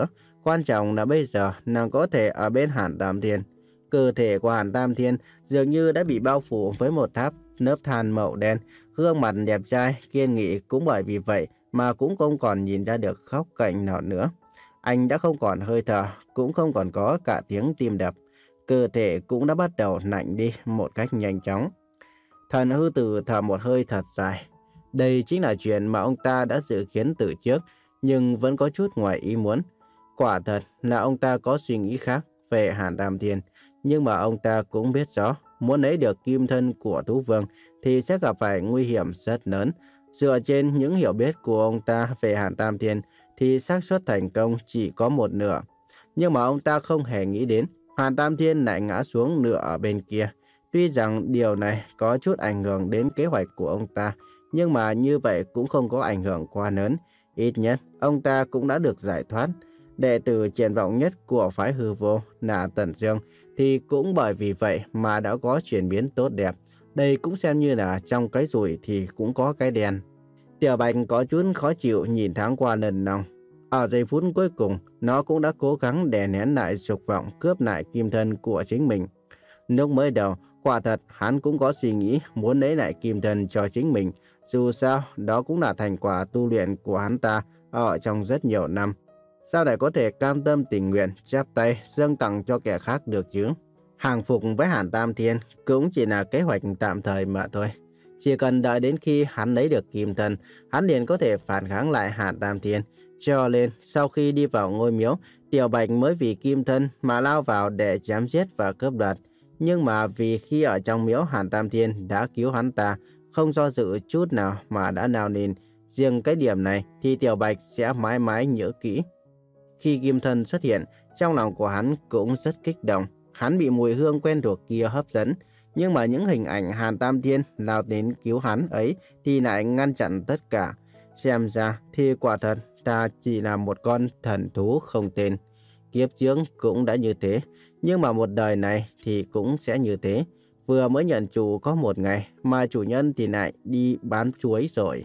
Speaker 1: Quan trọng là bây giờ nàng có thể ở bên Hàn Tam Thiên. Cơ thể của Hàn Tam Thiên dường như đã bị bao phủ với một tháp nlớp than màu đen. Gương mặt đẹp trai, kiên nghị cũng bởi vì vậy mà cũng không còn nhìn ra được góc cạnh nào nữa. Anh đã không còn hơi thở, cũng không còn có cả tiếng tim đập. Cơ thể cũng đã bắt đầu lạnh đi một cách nhanh chóng. Thần hư tử thở một hơi thật dài. Đây chính là chuyện mà ông ta đã dự kiến từ trước, nhưng vẫn có chút ngoài ý muốn. Quả thật là ông ta có suy nghĩ khác về Hàn Tam Thiên, nhưng mà ông ta cũng biết rõ, muốn lấy được kim thân của thú vương thì sẽ gặp phải nguy hiểm rất lớn. Dựa trên những hiểu biết của ông ta về Hàn Tam Thiên thì xác suất thành công chỉ có một nửa. Nhưng mà ông ta không hề nghĩ đến Hàn Tam Thiên lại ngã xuống nửa ở bên kia. Tuy rằng điều này có chút ảnh hưởng đến kế hoạch của ông ta, nhưng mà như vậy cũng không có ảnh hưởng quá lớn. Ít nhất, ông ta cũng đã được giải thoát. Đệ tử triển vọng nhất của phái hư vô là Tần Dương thì cũng bởi vì vậy mà đã có chuyển biến tốt đẹp. Đây cũng xem như là trong cái rủi thì cũng có cái đen. Tiểu Bạch có chút khó chịu nhìn thoáng qua Lân Long. Ở giây phút cuối cùng, nó cũng đã cố gắng đè nén lại dục vọng cướp lại kim thân của chính mình. Lúc mới đầu, quả thật hắn cũng có suy nghĩ muốn lấy lại kim thân cho chính mình. Dù sao, đó cũng là thành quả tu luyện của hắn ta ở trong rất nhiều năm. Sao lại có thể cam tâm tình nguyện chắp tay dâng tặng cho kẻ khác được chứ? Hàng phục với Hàn Tam Thiên cũng chỉ là kế hoạch tạm thời mà thôi. Chỉ cần đợi đến khi hắn lấy được kim thân, hắn liền có thể phản kháng lại Hàn Tam Thiên. Cho nên, sau khi đi vào ngôi miếu, Tiểu Bạch mới vì kim thân mà lao vào để chém giết và cướp đoạt. Nhưng mà vì khi ở trong miếu, Hàn Tam Thiên đã cứu hắn ta, không do dự chút nào mà đã nào nìn. Riêng cái điểm này thì Tiểu Bạch sẽ mãi mãi nhớ kỹ. Khi kim thân xuất hiện, trong lòng của hắn cũng rất kích động. Hắn bị mùi hương quen thuộc kia hấp dẫn. Nhưng mà những hình ảnh Hàn Tam Thiên lao đến cứu hắn ấy thì lại ngăn chặn tất cả. Xem ra thì quả thật ta chỉ là một con thần thú không tên. Kiếp trước cũng đã như thế, nhưng mà một đời này thì cũng sẽ như thế. Vừa mới nhận chủ có một ngày mà chủ nhân thì lại đi bán chuối rồi.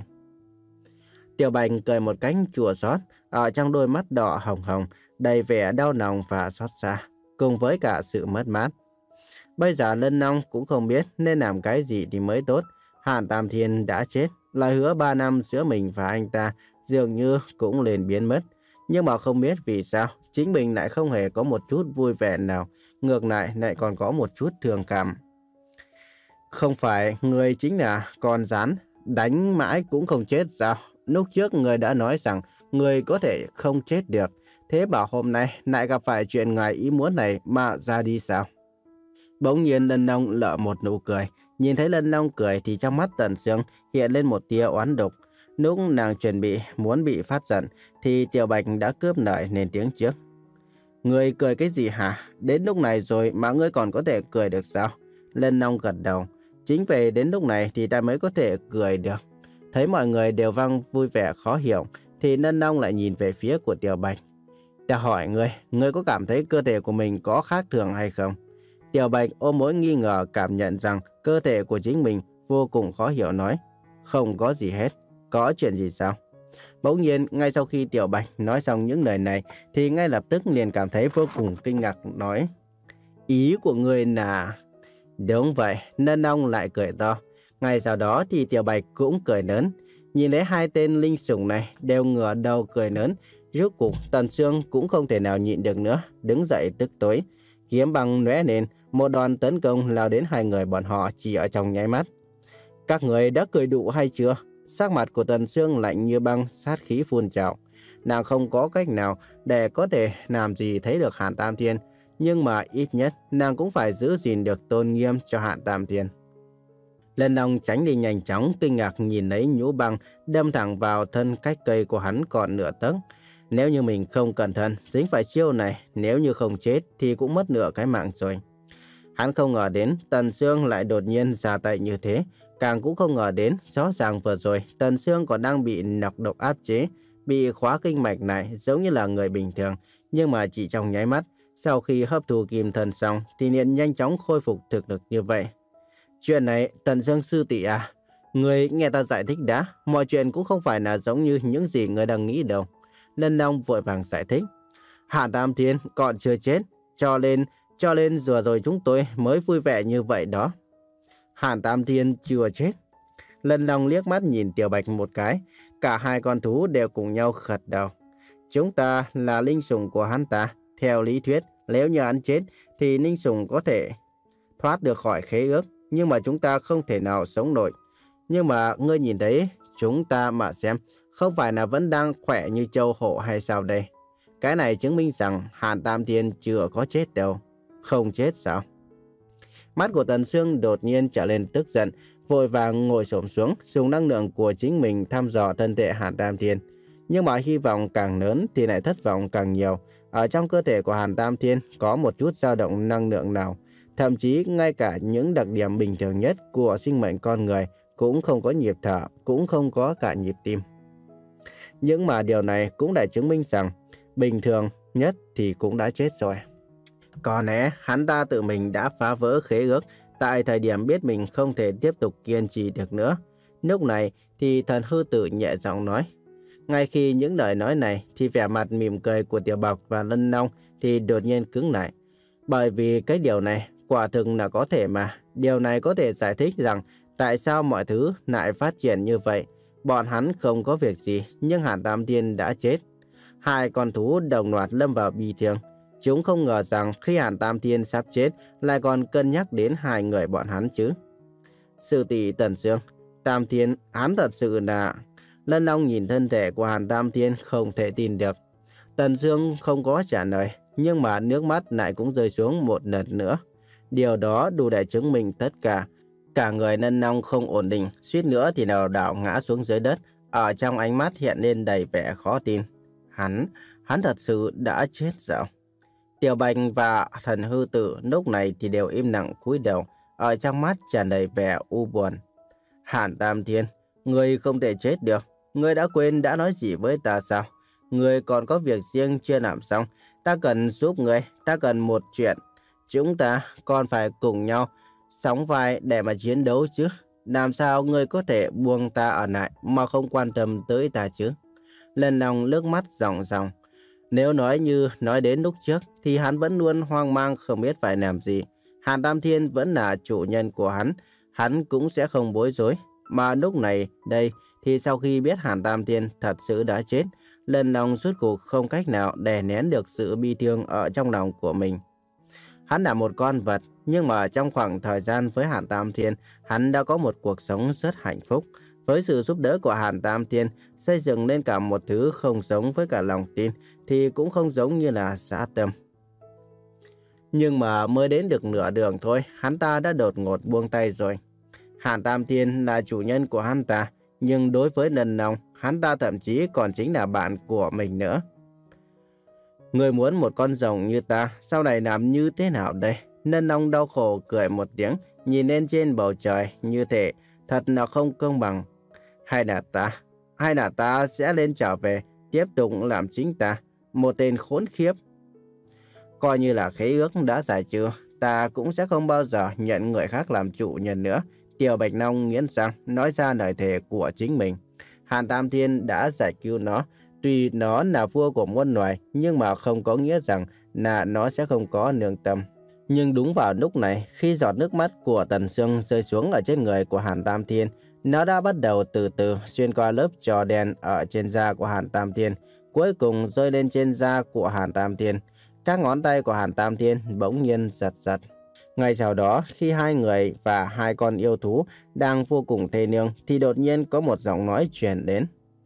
Speaker 1: Tiểu Bạch cười một cách chua xót, ở trong đôi mắt đỏ hồng hồng, đầy vẻ đau lòng và xót xa, cùng với cả sự mất mát. Bây giờ Lân Long cũng không biết nên làm cái gì thì mới tốt. Hàn Tam Thiên đã chết, lời hứa ba năm giữa mình và anh ta dường như cũng liền biến mất. Nhưng mà không biết vì sao, chính mình lại không hề có một chút vui vẻ nào, ngược lại lại còn có một chút thương cảm. Không phải người chính là con rắn, đánh mãi cũng không chết sao? Lúc trước người đã nói rằng người có thể không chết được, thế bảo hôm nay lại gặp phải chuyện ngoài ý muốn này mà ra đi sao? Bỗng nhiên Lân Long lở một nụ cười. Nhìn thấy Lân Long cười thì trong mắt Tần Sương hiện lên một tia oán độc. Lúc nàng chuẩn bị muốn bị phát giận thì Tiểu Bạch đã cướp lời lên tiếng trước. Ngươi cười cái gì hả? Đến lúc này rồi mà ngươi còn có thể cười được sao? Lân Long gật đầu. Chính vì đến lúc này thì ta mới có thể cười được. Thấy mọi người đều vang vui vẻ khó hiểu thì Lân Long lại nhìn về phía của Tiểu Bạch. Ta hỏi ngươi, ngươi có cảm thấy cơ thể của mình có khác thường hay không? Tiểu Bạch ôm mối nghi ngờ cảm nhận rằng cơ thể của chính mình vô cùng khó hiểu nói. Không có gì hết. Có chuyện gì sao? Bỗng nhiên, ngay sau khi Tiểu Bạch nói xong những lời này thì ngay lập tức liền cảm thấy vô cùng kinh ngạc nói. Ý của ngươi là... Đúng vậy, Lân Long lại cười to. Ngay sau đó thì Tiểu Bạch cũng cười lớn. Nhìn thấy hai tên linh sủng này đều ngửa đầu cười lớn. Rốt cuộc Tần Sương cũng không thể nào nhịn được nữa, đứng dậy tức tối. Kiếm băng lóe lên, một đòn tấn công lao đến hai người bọn họ chỉ ở trong nháy mắt. Các người đã cười đủ hay chưa? Sắc mặt của Tần Sương lạnh như băng, sát khí phun trào. Nàng không có cách nào để có thể làm gì thấy được Hàn Tam Thiên, nhưng mà ít nhất nàng cũng phải giữ gìn được tôn nghiêm cho Hàn Tam Thiên. Lân Long tránh đi nhanh chóng, kinh ngạc nhìn lấy nhũ băng đâm thẳng vào thân cách cây của hắn còn nửa tấc. Nếu như mình không cẩn thận dính phải chiêu này, nếu như không chết thì cũng mất nửa cái mạng rồi. Hắn không ngờ đến Tần Sương lại đột nhiên ra tay như thế, càng cũng không ngờ đến rõ ràng vừa rồi Tần Sương còn đang bị nọc độc áp chế, bị khóa kinh mạch này giống như là người bình thường, nhưng mà chỉ trong nháy mắt, sau khi hấp thu kim thân xong thì liền nhanh chóng khôi phục thực lực như vậy. Chuyện này, Tần Sương sư tỷ à, người nghe ta giải thích đã, mọi chuyện cũng không phải là giống như những gì người đang nghĩ đâu. Lân Long vội vàng giải thích. Hàn Tam Thiên còn chưa chết, cho nên, cho nên vừa rồi chúng tôi mới vui vẻ như vậy đó. Hàn Tam Thiên chưa chết. Lân Long liếc mắt nhìn Tiểu Bạch một cái, cả hai con thú đều cùng nhau gật đầu. Chúng ta là linh sủng của hắn ta. Theo lý thuyết, nếu như hắn chết thì linh sủng có thể thoát được khỏi khế ước, nhưng mà chúng ta không thể nào sống nổi. Nhưng mà ngươi nhìn thấy chúng ta mà xem, không phải là vẫn đang khỏe như châu hổ hay sao đây? Cái này chứng minh rằng Hàn Tam Thiên chưa có chết đâu. Không chết sao? Mắt của Tần Sương đột nhiên trở lên tức giận, vội vàng ngồi xổm xuống, dùng năng lượng của chính mình thăm dò thân thể Hàn Tam Thiên. Nhưng mà hy vọng càng lớn thì lại thất vọng càng nhiều. Ở trong cơ thể của Hàn Tam Thiên có một chút dao động năng lượng nào. Thậm chí ngay cả những đặc điểm bình thường nhất của sinh mệnh con người cũng không có nhịp thở, cũng không có cả nhịp tim. Nhưng mà điều này cũng đã chứng minh rằng bình thường nhất thì cũng đã chết rồi. Có lẽ hắn ta tự mình đã phá vỡ khế ước tại thời điểm biết mình không thể tiếp tục kiên trì được nữa. Lúc này thì thần hư tử nhẹ giọng nói. Ngay khi những lời nói này thì vẻ mặt mỉm cười của Tiểu Bạch và Lân Long thì đột nhiên cứng lại. Bởi vì cái điều này quả thực là có thể mà. Điều này có thể giải thích rằng tại sao mọi thứ lại phát triển như vậy. Bọn hắn không có việc gì nhưng Hàn Tam Thiên đã chết. Hai con thú đồng loạt lâm vào bi thương. Chúng không ngờ rằng khi Hàn Tam Thiên sắp chết lại còn cân nhắc đến hai người bọn hắn chứ. Sư tỷ Tần Sương, Tam Thiên hắn thật sự là... Lân Long nhìn thân thể của Hàn Tam Thiên không thể tin được. Tần Sương không có trả lời, nhưng mà nước mắt lại cũng rơi xuống một lần nữa. Điều đó đủ để chứng minh tất cả. Cả người Lân Long không ổn định, suýt nữa thì lảo đảo ngã xuống dưới đất. Ở trong ánh mắt hiện lên đầy vẻ khó tin. Hắn, hắn thật sự đã chết sao? Tiểu Bạch và thần hư tử lúc này thì đều im lặng cúi đầu, ở trong mắt tràn đầy vẻ u buồn. Hàn Tam Thiên, ngươi không thể chết được. Ngươi đã quên đã nói gì với ta sao? Ngươi còn có việc riêng chưa làm xong. Ta cần giúp ngươi, ta cần một chuyện. Chúng ta còn phải cùng nhau sóng vai để mà chiến đấu chứ. Làm sao ngươi có thể buông ta ở lại mà không quan tâm tới ta chứ? Lần lòng nước mắt ròng ròng. Nếu nói như nói đến lúc trước thì hắn vẫn luôn hoang mang không biết phải làm gì. Hàn Tam Thiên vẫn là chủ nhân của hắn, hắn cũng sẽ không bối rối. Mà lúc này đây thì sau khi biết Hàn Tam Thiên thật sự đã chết, lần lòng suốt cuộc không cách nào đè nén được sự bi thương ở trong lòng của mình. Hắn là một con vật, nhưng mà trong khoảng thời gian với Hàn Tam Thiên, hắn đã có một cuộc sống rất hạnh phúc. Với sự giúp đỡ của Hàn Tam Thiên, xây dựng nên cả một thứ không giống với cả lòng tin, thì cũng không giống như là dã tâm. Nhưng mà mới đến được nửa đường thôi, hắn ta đã đột ngột buông tay rồi. Hàn Tam Thiên là chủ nhân của hắn ta, nhưng đối với Lân Long, hắn ta thậm chí còn chính là bạn của mình nữa. Người muốn một con rồng như ta, sau này làm như thế nào đây? Lân Long đau khổ cười một tiếng, nhìn lên trên bầu trời như thế, thật là không công bằng. Hay là ta, hay là ta sẽ lên trở về, tiếp tục làm chính ta, một tên khốn khiếp. Coi như là khế ước đã giải trừ, ta cũng sẽ không bao giờ nhận người khác làm chủ nhân nữa. Tiểu Bạch Long nghiến răng nói ra lời thề của chính mình. Hàn Tam Thiên đã giải cứu nó. Tuy nó là vua của muôn loài, nhưng mà không có nghĩa rằng là nó sẽ không có nương tâm. Nhưng đúng vào lúc này, khi giọt nước mắt của Tần Sương rơi xuống ở trên người của Hàn Tam Thiên, nó đã bắt đầu từ từ xuyên qua lớp trò đen ở trên da của Hàn Tam Thiên, cuối cùng rơi lên trên da của Hàn Tam Thiên. Các ngón tay của Hàn Tam Thiên bỗng nhiên giật giật. Ngay sau đó, khi hai người và hai con yêu thú đang vô cùng thê nương, thì đột nhiên có một giọng nói truyền đến.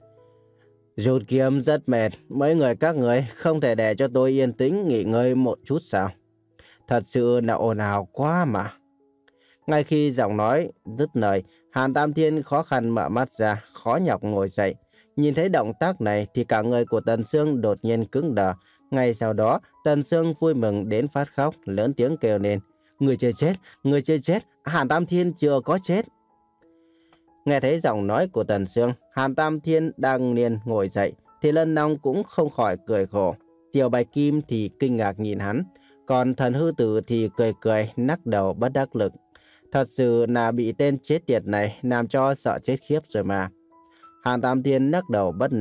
Speaker 1: Rút kiếm rất mệt, mấy người các người không thể để cho tôi yên tĩnh nghỉ ngơi một chút sao? Thật sự là ồn ào quá mà. Ngay khi giọng nói dứt lời, Hàn Tam Thiên khó khăn mở mắt ra, khó nhọc ngồi dậy. Nhìn thấy động tác này thì cả người của Tần Sương đột nhiên cứng đờ. Ngay sau đó, Tần Sương vui mừng đến phát khóc, lớn tiếng kêu lên. Người chưa chết, người chưa chết, Hàn Tam Thiên chưa có chết. Nghe thấy giọng nói của Tần Sương, Hàn Tam Thiên đang liền ngồi dậy, thì Lân Long cũng không khỏi cười khổ. Tiểu Bạch Kim thì kinh ngạc nhìn hắn, còn thần hư tử thì cười cười, nắc đầu bất đắc lực. Thật sự là bị tên chết tiệt này làm cho sợ chết khiếp rồi mà. Hàn Tam Thiên nắc đầu bất lực,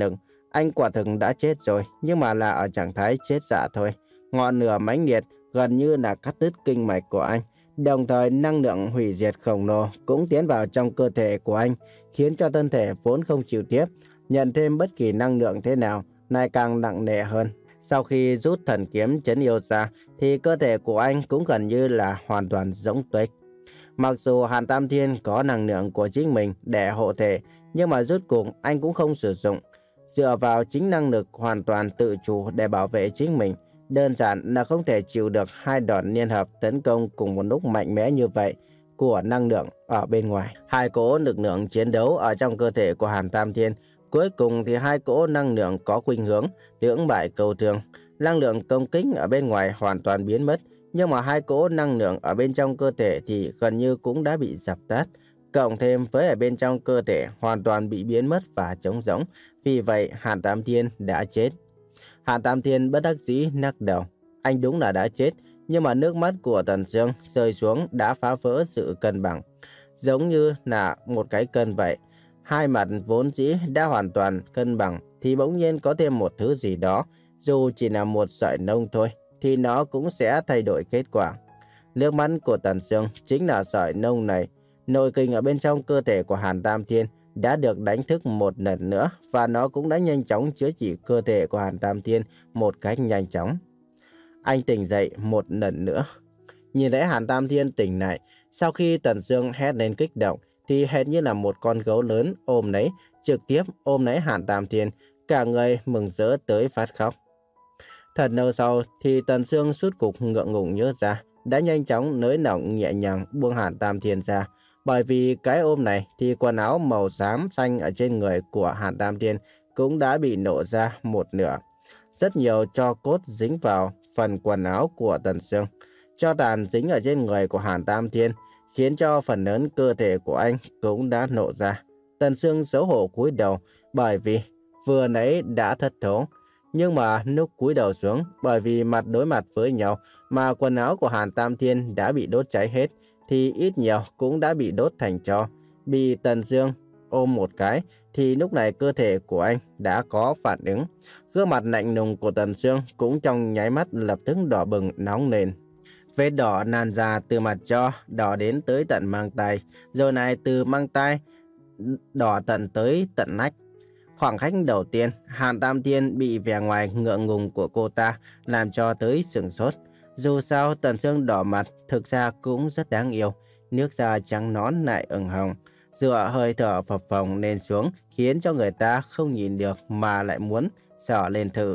Speaker 1: Anh quả thực đã chết rồi, nhưng mà là ở trạng thái chết dạ thôi. Ngọn lửa mãnh liệt gần như là cắt đứt kinh mạch của anh. Đồng thời năng lượng hủy diệt khổng lồ cũng tiến vào trong cơ thể của anh, khiến cho thân thể vốn không chịu tiếp, nhận thêm bất kỳ năng lượng thế nào, lại càng nặng nề hơn. Sau khi rút thần kiếm trấn yêu ra, thì cơ thể của anh cũng gần như là hoàn toàn rỗng tuếch. Mặc dù Hàn Tam Thiên có năng lượng của chính mình để hộ thể, nhưng mà rốt cuộc anh cũng không sử dụng. Dựa vào chính năng lực hoàn toàn tự chủ để bảo vệ chính mình, đơn giản là không thể chịu được hai đòn liên hợp tấn công cùng một lúc mạnh mẽ như vậy của năng lượng ở bên ngoài. Hai cỗ lực lượng chiến đấu ở trong cơ thể của Hàn Tam Thiên, cuối cùng thì hai cỗ năng lượng có khuynh hướng lưỡng bại cầu thường. Năng lượng công kích ở bên ngoài hoàn toàn biến mất, nhưng mà hai cỗ năng lượng ở bên trong cơ thể thì gần như cũng đã bị dập tắt. Cộng thêm với ở bên trong cơ thể hoàn toàn bị biến mất và trống rỗng. Vì vậy Hàn Tam Thiên đã chết. Hàn Tam Thiên bất đắc dĩ lắc đầu. Anh đúng là đã chết, nhưng mà nước mắt của Tần Sương rơi xuống đã phá vỡ sự cân bằng. Giống như là một cái cân vậy. Hai mặt vốn dĩ đã hoàn toàn cân bằng thì bỗng nhiên có thêm một thứ gì đó, dù chỉ là một sợi nông thôi, thì nó cũng sẽ thay đổi kết quả. Nước mắt của Tần Sương chính là sợi nông này. Nội kinh ở bên trong cơ thể của Hàn Tam Thiên đã được đánh thức một lần nữa, và nó cũng đã nhanh chóng chữa trị cơ thể của Hàn Tam Thiên một cách nhanh chóng. Anh tỉnh dậy một lần nữa. Nhìn thấy Hàn Tam Thiên tỉnh lại, sau khi Tần Sương hét lên kích động, thì hệt như là một con gấu lớn ôm lấy, trực tiếp ôm lấy Hàn Tam Thiên, cả người mừng rỡ tới phát khóc. Thật lâu sau thì Tần Sương sút cục ngượng ngùng nhớ ra, đã nhanh chóng nới lỏng nhẹ nhàng buông Hàn Tam Thiên ra. Bởi vì cái ôm này thì quần áo màu xám xanh ở trên người của Hàn Tam Thiên cũng đã bị nổ ra một nửa. Rất nhiều tro cốt dính vào phần quần áo của Tần Sương. Tro tàn dính ở trên người của Hàn Tam Thiên, khiến cho phần lớn cơ thể của anh cũng đã nổ ra. Tần Sương xấu hổ cúi đầu, bởi vì vừa nãy đã thất thố. Nhưng mà lúc cúi đầu xuống, bởi vì mặt đối mặt với nhau mà quần áo của Hàn Tam Thiên đã bị đốt cháy hết, thì ít nhiều cũng đã bị đốt thành tro. Bị Tần Sương ôm một cái, thì lúc này cơ thể của anh đã có phản ứng. Gương mặt lạnh lùng của Tần Sương cũng trong nháy mắt lập tức đỏ bừng nóng lên. Vết đỏ lan ra từ mặt tro, đỏ đến tới tận mang tay, rồi này từ mang tay đỏ tận tới tận nách. Khoảng cách đầu tiên, Hàn Tam Thiên bị vẻ ngoài ngượng ngùng của cô ta làm cho tới sửng sốt. Dù sao Tần Sương đỏ mặt thực ra cũng rất đáng yêu, nước da trắng nõn lại ửng hồng, dựa hơi thở phập phồng lên xuống khiến cho người ta không nhìn được mà lại muốn sờ lên thử.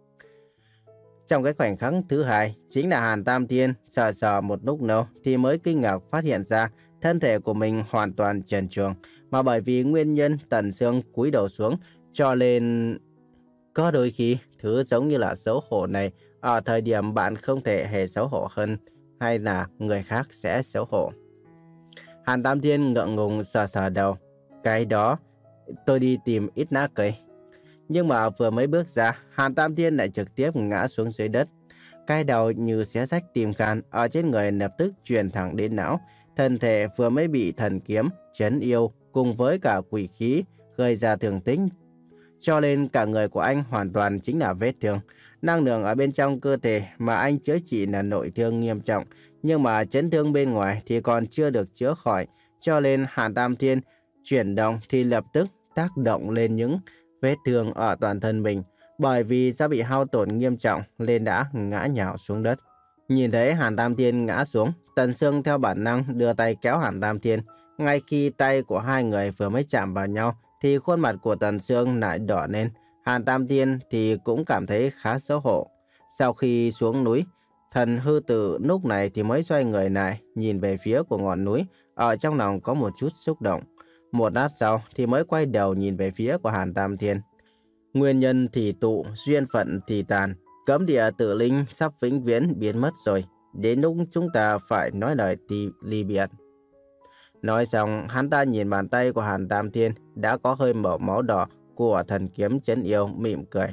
Speaker 1: Trong cái khoảnh khắc thứ hai, chính là Hàn Tam Thiên sờ sờ một lúc lâu thì mới kinh ngạc phát hiện ra thân thể của mình hoàn toàn trần truồng, mà bởi vì nguyên nhân Tần Sương cúi đầu xuống, cho nên có đôi khi thứ giống như là xấu hổ này ở thời điểm bạn không thể hề xấu hổ hơn, hay là người khác sẽ xấu hổ. Hàn Tam Thiên ngượng ngùng sờ sờ đầu. Cái đó, tôi đi tìm ít lá cây. Nhưng mà vừa mới bước ra, Hàn Tam Thiên lại trực tiếp ngã xuống dưới đất. Cái đầu như xé rách tim gan ở trên người lập tức truyền thẳng đến não. Thân thể vừa mới bị thần kiếm trấn yêu cùng với cả quỷ khí gây ra thương tích, cho nên cả người của anh hoàn toàn chính là vết thương. Năng lượng ở bên trong cơ thể mà anh chữa trị là nội thương nghiêm trọng, nhưng mà chấn thương bên ngoài thì còn chưa được chữa khỏi, cho nên Hàn Tam Thiên chuyển động thì lập tức tác động lên những vết thương ở toàn thân mình, bởi vì do bị hao tổn nghiêm trọng nên đã ngã nhào xuống đất. Nhìn thấy Hàn Tam Thiên ngã xuống, Tần Sương theo bản năng đưa tay kéo Hàn Tam Thiên. Ngay khi tay của hai người vừa mới chạm vào nhau thì khuôn mặt của Tần Sương lại đỏ lên. Hàn Tam Thiên thì cũng cảm thấy khá xấu hổ. Sau khi xuống núi, thần hư tử lúc này thì mới xoay người lại, nhìn về phía của ngọn núi, ở trong lòng có một chút xúc động. Một lát sau thì mới quay đầu nhìn về phía của Hàn Tam Thiên. Nguyên nhân thì tụ, duyên phận thì tàn, cấm địa tử linh sắp vĩnh viễn biến mất rồi. Đến lúc chúng ta phải nói lời tì ly biệt. Nói xong, hắn ta nhìn bàn tay của Hàn Tam Thiên đã có hơi màu máu đỏ của thần kiếm trấn yêu, mỉm cười.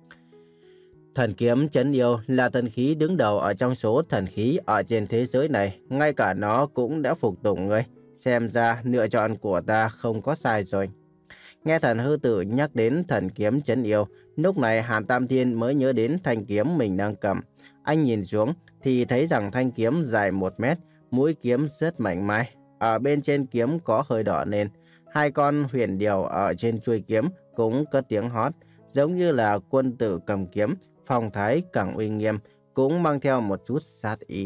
Speaker 1: Thần kiếm trấn yêu là thần khí đứng đầu ở trong số thần khí ở trên thế giới này. Ngay cả nó cũng đã phục tùng ngươi. Xem ra lựa chọn của ta không có sai rồi. Nghe thần hư tử nhắc đến thần kiếm trấn yêu, lúc này Hàn Tam Thiên mới nhớ đến thanh kiếm mình đang cầm. Anh nhìn xuống thì thấy rằng thanh kiếm dài một mét, mũi kiếm rất mảnh mai. Ở bên trên kiếm có hơi đỏ lên. Hai con huyền điểu ở trên chuôi kiếm cũng cất tiếng hót, giống như là quân tử cầm kiếm, phong thái càng uy nghiêm, cũng mang theo một chút sát ý.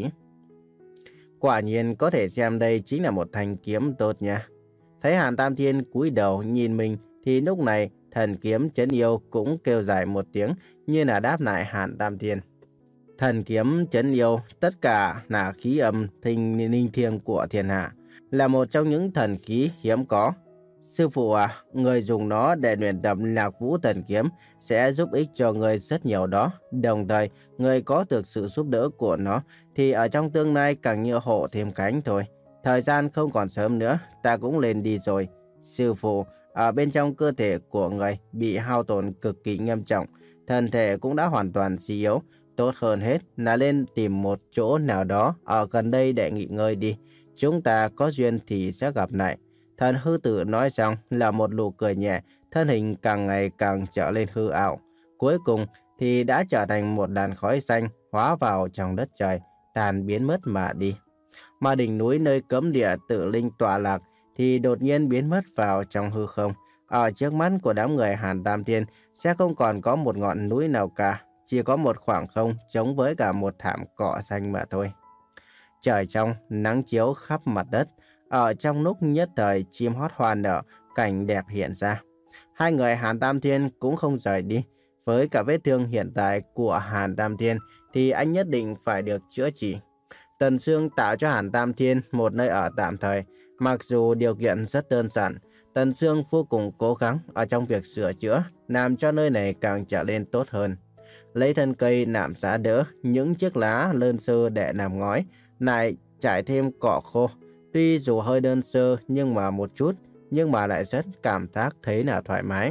Speaker 1: Quả nhiên có thể xem đây chính là một thanh kiếm tốt nha. Thấy Hàn Tam Thiên cúi đầu nhìn mình thì lúc này thần kiếm trấn yêu cũng kêu dài một tiếng như là đáp lại Hàn Tam Thiên. Thần kiếm trấn yêu tất cả là khí âm thinh linh thiêng của thiên hạ, là một trong những thần khí hiếm có. Sư phụ à, người dùng nó để luyện tập Lạc Vũ thần kiếm sẽ giúp ích cho người rất nhiều đó. Đồng thời, người có được sự giúp đỡ của nó thì ở trong tương lai càng như hộ thêm cánh thôi. Thời gian không còn sớm nữa, ta cũng lên đi rồi. Sư phụ, ở bên trong cơ thể của người bị hao tổn cực kỳ nghiêm trọng, thân thể cũng đã hoàn toàn suy yếu. Tốt hơn hết là lên tìm một chỗ nào đó ở gần đây để nghỉ ngơi đi. Chúng ta có duyên thì sẽ gặp lại. Thần hư tử nói xong là một nụ cười nhẹ, thân hình càng ngày càng trở lên hư ảo. Cuối cùng thì đã trở thành một làn khói xanh hóa vào trong đất trời, tàn biến mất mà đi. Mà đỉnh núi nơi cấm địa tự linh tọa lạc thì đột nhiên biến mất vào trong hư không. Ở trước mắt của đám người Hàn Tam Thiên sẽ không còn có một ngọn núi nào cả, chỉ có một khoảng không trống với cả một thảm cỏ xanh mà thôi. Trời trong, nắng chiếu khắp mặt đất. Ở trong lúc nhất thời chim hót hoa nở, cảnh đẹp hiện ra. Hai người Hàn Tam Thiên cũng không rời đi. Với cả vết thương hiện tại của Hàn Tam Thiên thì anh nhất định phải được chữa trị. Tần Sương tạo cho Hàn Tam Thiên một nơi ở tạm thời. Mặc dù điều kiện rất đơn giản, Tần Sương vô cùng cố gắng ở trong việc sửa chữa, làm cho nơi này càng trở nên tốt hơn. Lấy thân cây làm giá đỡ, những chiếc lá đơn sơ để làm ngói, lại trải thêm cỏ khô. Tuy dù hơi đơn sơ nhưng mà một chút, nhưng mà lại rất cảm giác thấy là thoải mái.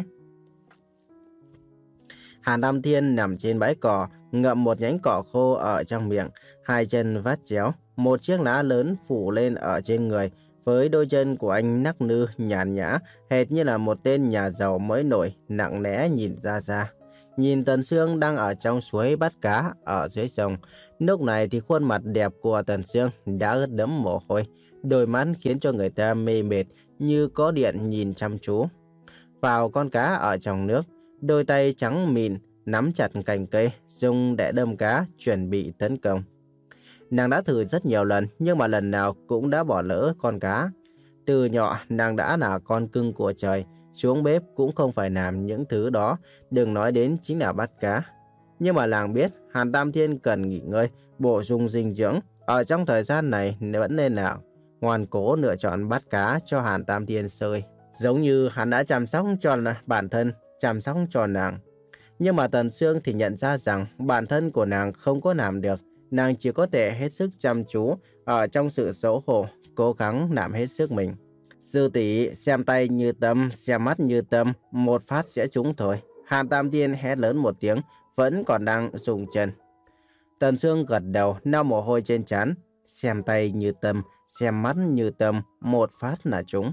Speaker 1: Hàn Tam Thiên nằm trên bãi cỏ, ngậm một nhánh cỏ khô ở trong miệng, hai chân vắt chéo, một chiếc lá lớn phủ lên ở trên người. Với đôi chân của anh nắc nư, nhàn nhã, hệt như là một tên nhà giàu mới nổi, nặng nề nhìn ra xa. Nhìn Tần Sương đang ở trong suối bắt cá ở dưới sông. Lúc này thì khuôn mặt đẹp của Tần Sương đã ướt đẫm mồ hôi, đôi mắt khiến cho người ta mê mệt như có điện nhìn chăm chú vào con cá ở trong nước. Đôi tay trắng mịn nắm chặt cành cây, dùng để đâm cá, chuẩn bị tấn công. Nàng đã thử rất nhiều lần nhưng mà lần nào cũng đã bỏ lỡ con cá. Từ nhỏ nàng đã là con cưng của trời, xuống bếp cũng không phải làm những thứ đó, đừng nói đến chính là bắt cá. Nhưng mà nàng biết Hàn Tam Thiên cần nghỉ ngơi, bổ sung dinh dưỡng. Ở trong thời gian này vẫn nên là ngoan cố lựa chọn bắt cá cho Hàn Tam Thiên sơi. Giống như hắn đã chăm sóc cho bản thân, chăm sóc cho nàng. Nhưng mà Tần Sương thì nhận ra rằng bản thân của nàng không có làm được. Nàng chỉ có thể hết sức chăm chú ở trong sự xấu hổ, cố gắng làm hết sức mình. Sư tỷ xem tay như tâm, xem mắt như tâm, một phát sẽ trúng thôi. Hàn Tam Thiên hét lớn một tiếng, vẫn còn đang dùng chân. Tần Sương gật đầu, lau mồ hôi trên trán. Xem tay như tâm, xem mắt như tâm, một phát là trúng.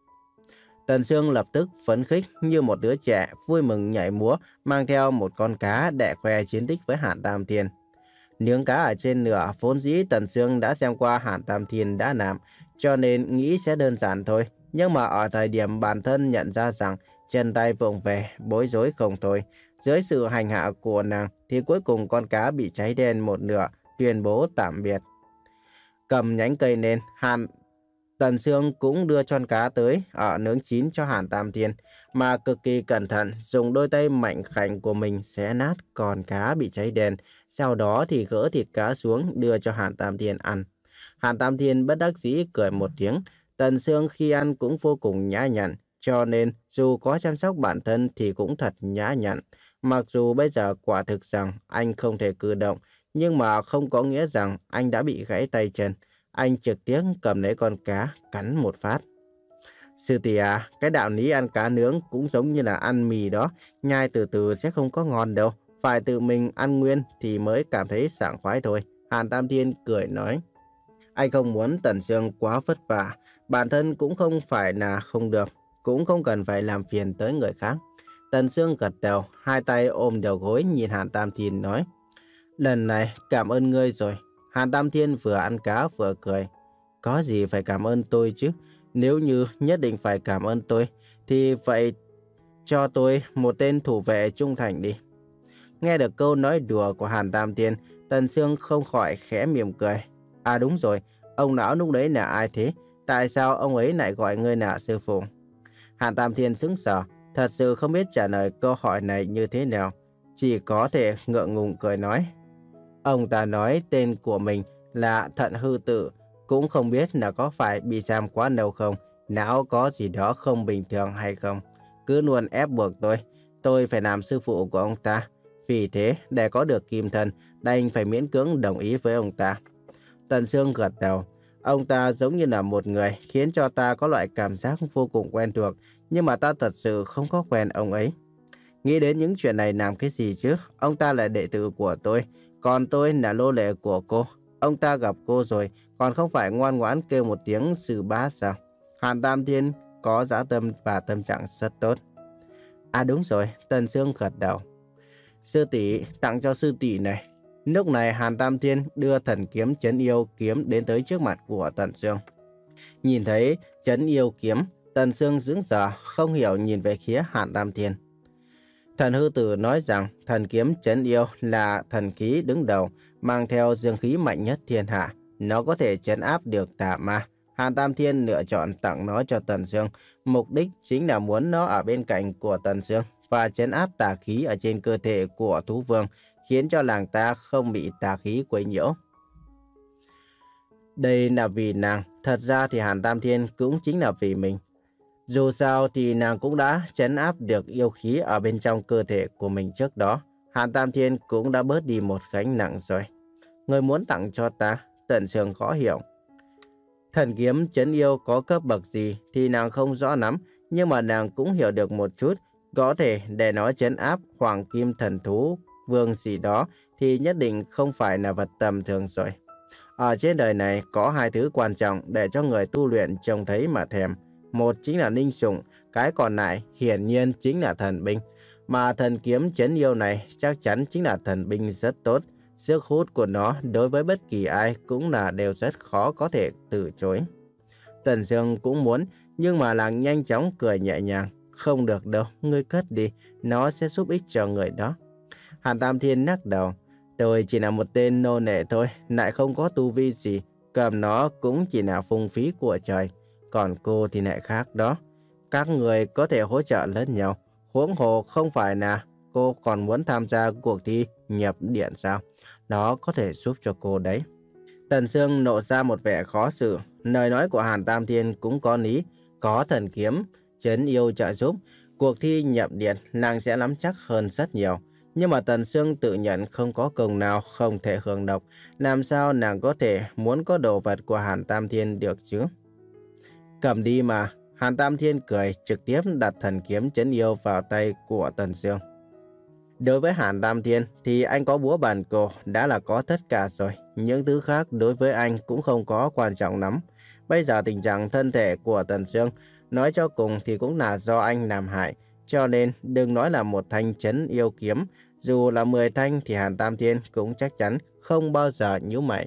Speaker 1: Tần Sương lập tức phấn khích như một đứa trẻ, vui mừng nhảy múa, mang theo một con cá để khoe chiến tích với Hàn Tam Thiên. Nướng cá ở trên lửa vốn dĩ Tần Sương đã xem qua Hàn Tam Thiên đã làm, cho nên nghĩ sẽ đơn giản thôi. Nhưng mà ở thời điểm bản thân nhận ra rằng chân tay vụng về, bối rối không thôi. Dưới sự hành hạ của nàng thì cuối cùng con cá bị cháy đen một nửa, tuyên bố tạm biệt. Cầm nhánh cây lên, Hàn Tần Sương cũng đưa con cá tới ở nướng chín cho Hàn Tam Thiên, mà cực kỳ cẩn thận dùng đôi tay mạnh khảnh của mình xé nát con cá bị cháy đen, sau đó thì gỡ thịt cá xuống đưa cho Hàn Tam Thiên ăn. Hàn Tam Thiên bất đắc dĩ cười một tiếng. Tần Sương khi ăn cũng vô cùng nhã nhặn, cho nên dù có chăm sóc bản thân thì cũng thật nhã nhặn. Mặc dù bây giờ quả thực rằng anh không thể cử động, nhưng mà không có nghĩa rằng anh đã bị gãy tay chân. Anh trực tiếp cầm lấy con cá, cắn một phát. Sư tỷ à, cái đạo lý ăn cá nướng cũng giống như là ăn mì đó, nhai từ từ sẽ không có ngon đâu. Phải tự mình ăn nguyên thì mới cảm thấy sảng khoái thôi. Hàn Tam Thiên cười nói. Anh không muốn Tần Sương quá vất vả, bản thân cũng không phải là không được. cũng không cần phải làm phiền tới người khác. Tần Sương gật đầu, hai tay ôm đầu gối nhìn Hàn Tam Thiên nói. Lần này cảm ơn ngươi rồi. Hàn Tam Thiên vừa ăn cá vừa cười. Có gì phải cảm ơn tôi chứ? Nếu như nhất định phải cảm ơn tôi, thì vậy cho tôi một tên thủ vệ trung thành đi. Nghe được câu nói đùa của Hàn Tam Thiên, Tần Sương không khỏi khẽ mỉm cười. À đúng rồi, ông lão lúc đấy là ai thế? Tại sao ông ấy lại gọi ngươi là sư phụ? Hàn Tam Thiên sững sờ, thật sự không biết trả lời câu hỏi này như thế nào. Chỉ có thể ngượng ngùng cười nói. Ông ta nói tên của mình là Thận Hư Tử, cũng không biết là có phải bị giam quá lâu không, não có gì đó không bình thường hay không. Cứ luôn ép buộc tôi, tôi phải làm sư phụ của ông ta. Vì thế, để có được kim thân, đành phải miễn cưỡng đồng ý với ông ta. Tần Sương gật đầu. Ông ta giống như là một người khiến cho ta có loại cảm giác vô cùng quen thuộc, nhưng mà ta thật sự không có quen ông ấy. Nghĩ đến những chuyện này làm cái gì chứ? Ông ta là đệ tử của tôi, còn tôi là nô lệ của cô. Ông ta gặp cô rồi, còn không phải ngoan ngoãn kêu một tiếng sư bá sao? Hàn Tam Thiên có dã tâm và tâm trạng rất tốt. À đúng rồi, Tần Sương gật đầu. Sư tỷ, tặng cho sư tỷ này. Lúc này Hàn Tam Thiên đưa thần kiếm Trấn Yêu kiếm đến tới trước mặt của Tần Sương. Nhìn thấy Trấn Yêu kiếm, Tần Sương sững sờ, không hiểu nhìn về phía Hàn Tam Thiên. Thần Hư Tử nói rằng thần kiếm Trấn Yêu là thần khí đứng đầu, mang theo dương khí mạnh nhất thiên hạ. Nó có thể trấn áp được tà ma. Hàn Tam Thiên lựa chọn tặng nó cho Tần Sương. Mục đích chính là muốn nó ở bên cạnh của Tần Sương và trấn áp tà khí ở trên cơ thể của thú vương, khiến cho làng ta không bị tà khí quấy nhiễu. Đây là vì nàng, thật ra thì Hàn Tam Thiên cũng chính là vì mình. Dù sao thì nàng cũng đã trấn áp được yêu khí ở bên trong cơ thể của mình trước đó. Hàn Tam Thiên cũng đã bớt đi một gánh nặng rồi. Người muốn tặng cho ta, Tần Sương khó hiểu. Thần kiếm Trấn Yêu có cấp bậc gì thì nàng không rõ lắm, nhưng mà nàng cũng hiểu được một chút. Có thể để nó trấn áp Hoàng Kim Thần Thú Vương gì đó thì nhất định không phải là vật tầm thường rồi. Ở trên đời này có hai thứ quan trọng để cho người tu luyện trông thấy mà thèm. Một chính là linh sủng, cái còn lại hiển nhiên chính là thần binh. Mà thần kiếm Trấn Yêu này chắc chắn chính là thần binh rất tốt. Sức hút của nó đối với bất kỳ ai cũng là đều rất khó có thể từ chối. Tần Sương cũng muốn, nhưng mà nàng nhanh chóng cười nhẹ nhàng. Không được đâu, ngươi cất đi, nó sẽ giúp ích cho người đó. Hàn Tam Thiên lắc đầu. Tôi chỉ là một tên nô lệ thôi, lại không có tu vi gì. Cầm nó cũng chỉ là phung phí của trời. Còn cô thì lại khác đó. Các người có thể hỗ trợ lẫn nhau. Huống hồ không phải là cô còn muốn tham gia cuộc thi nhập điện sao? Nó có thể giúp cho cô đấy. Tần Sương nộ ra một vẻ khó xử. Lời nói của Hàn Tam Thiên cũng có lý. Có thần kiếm Trấn Yêu trợ giúp, cuộc thi nhập điện nàng sẽ nắm chắc hơn rất nhiều. Nhưng mà Tần Sương tự nhận không có công nào không thể hưởng độc. Làm sao nàng có thể muốn có đồ vật của Hàn Tam Thiên được chứ? Cầm đi mà. Hàn Tam Thiên cười, trực tiếp đặt thần kiếm Trấn Yêu vào tay của Tần Sương. Đối với Hàn Tam Thiên thì anh có búa bàn cổ đã là có tất cả rồi. Những thứ khác đối với anh cũng không có quan trọng lắm. Bây giờ tình trạng thân thể của Tần Sương nói cho cùng thì cũng là do anh làm hại. Cho nên đừng nói là một thanh Trấn Yêu kiếm, dù là mười thanh thì Hàn Tam Thiên cũng chắc chắn không bao giờ nhíu mày.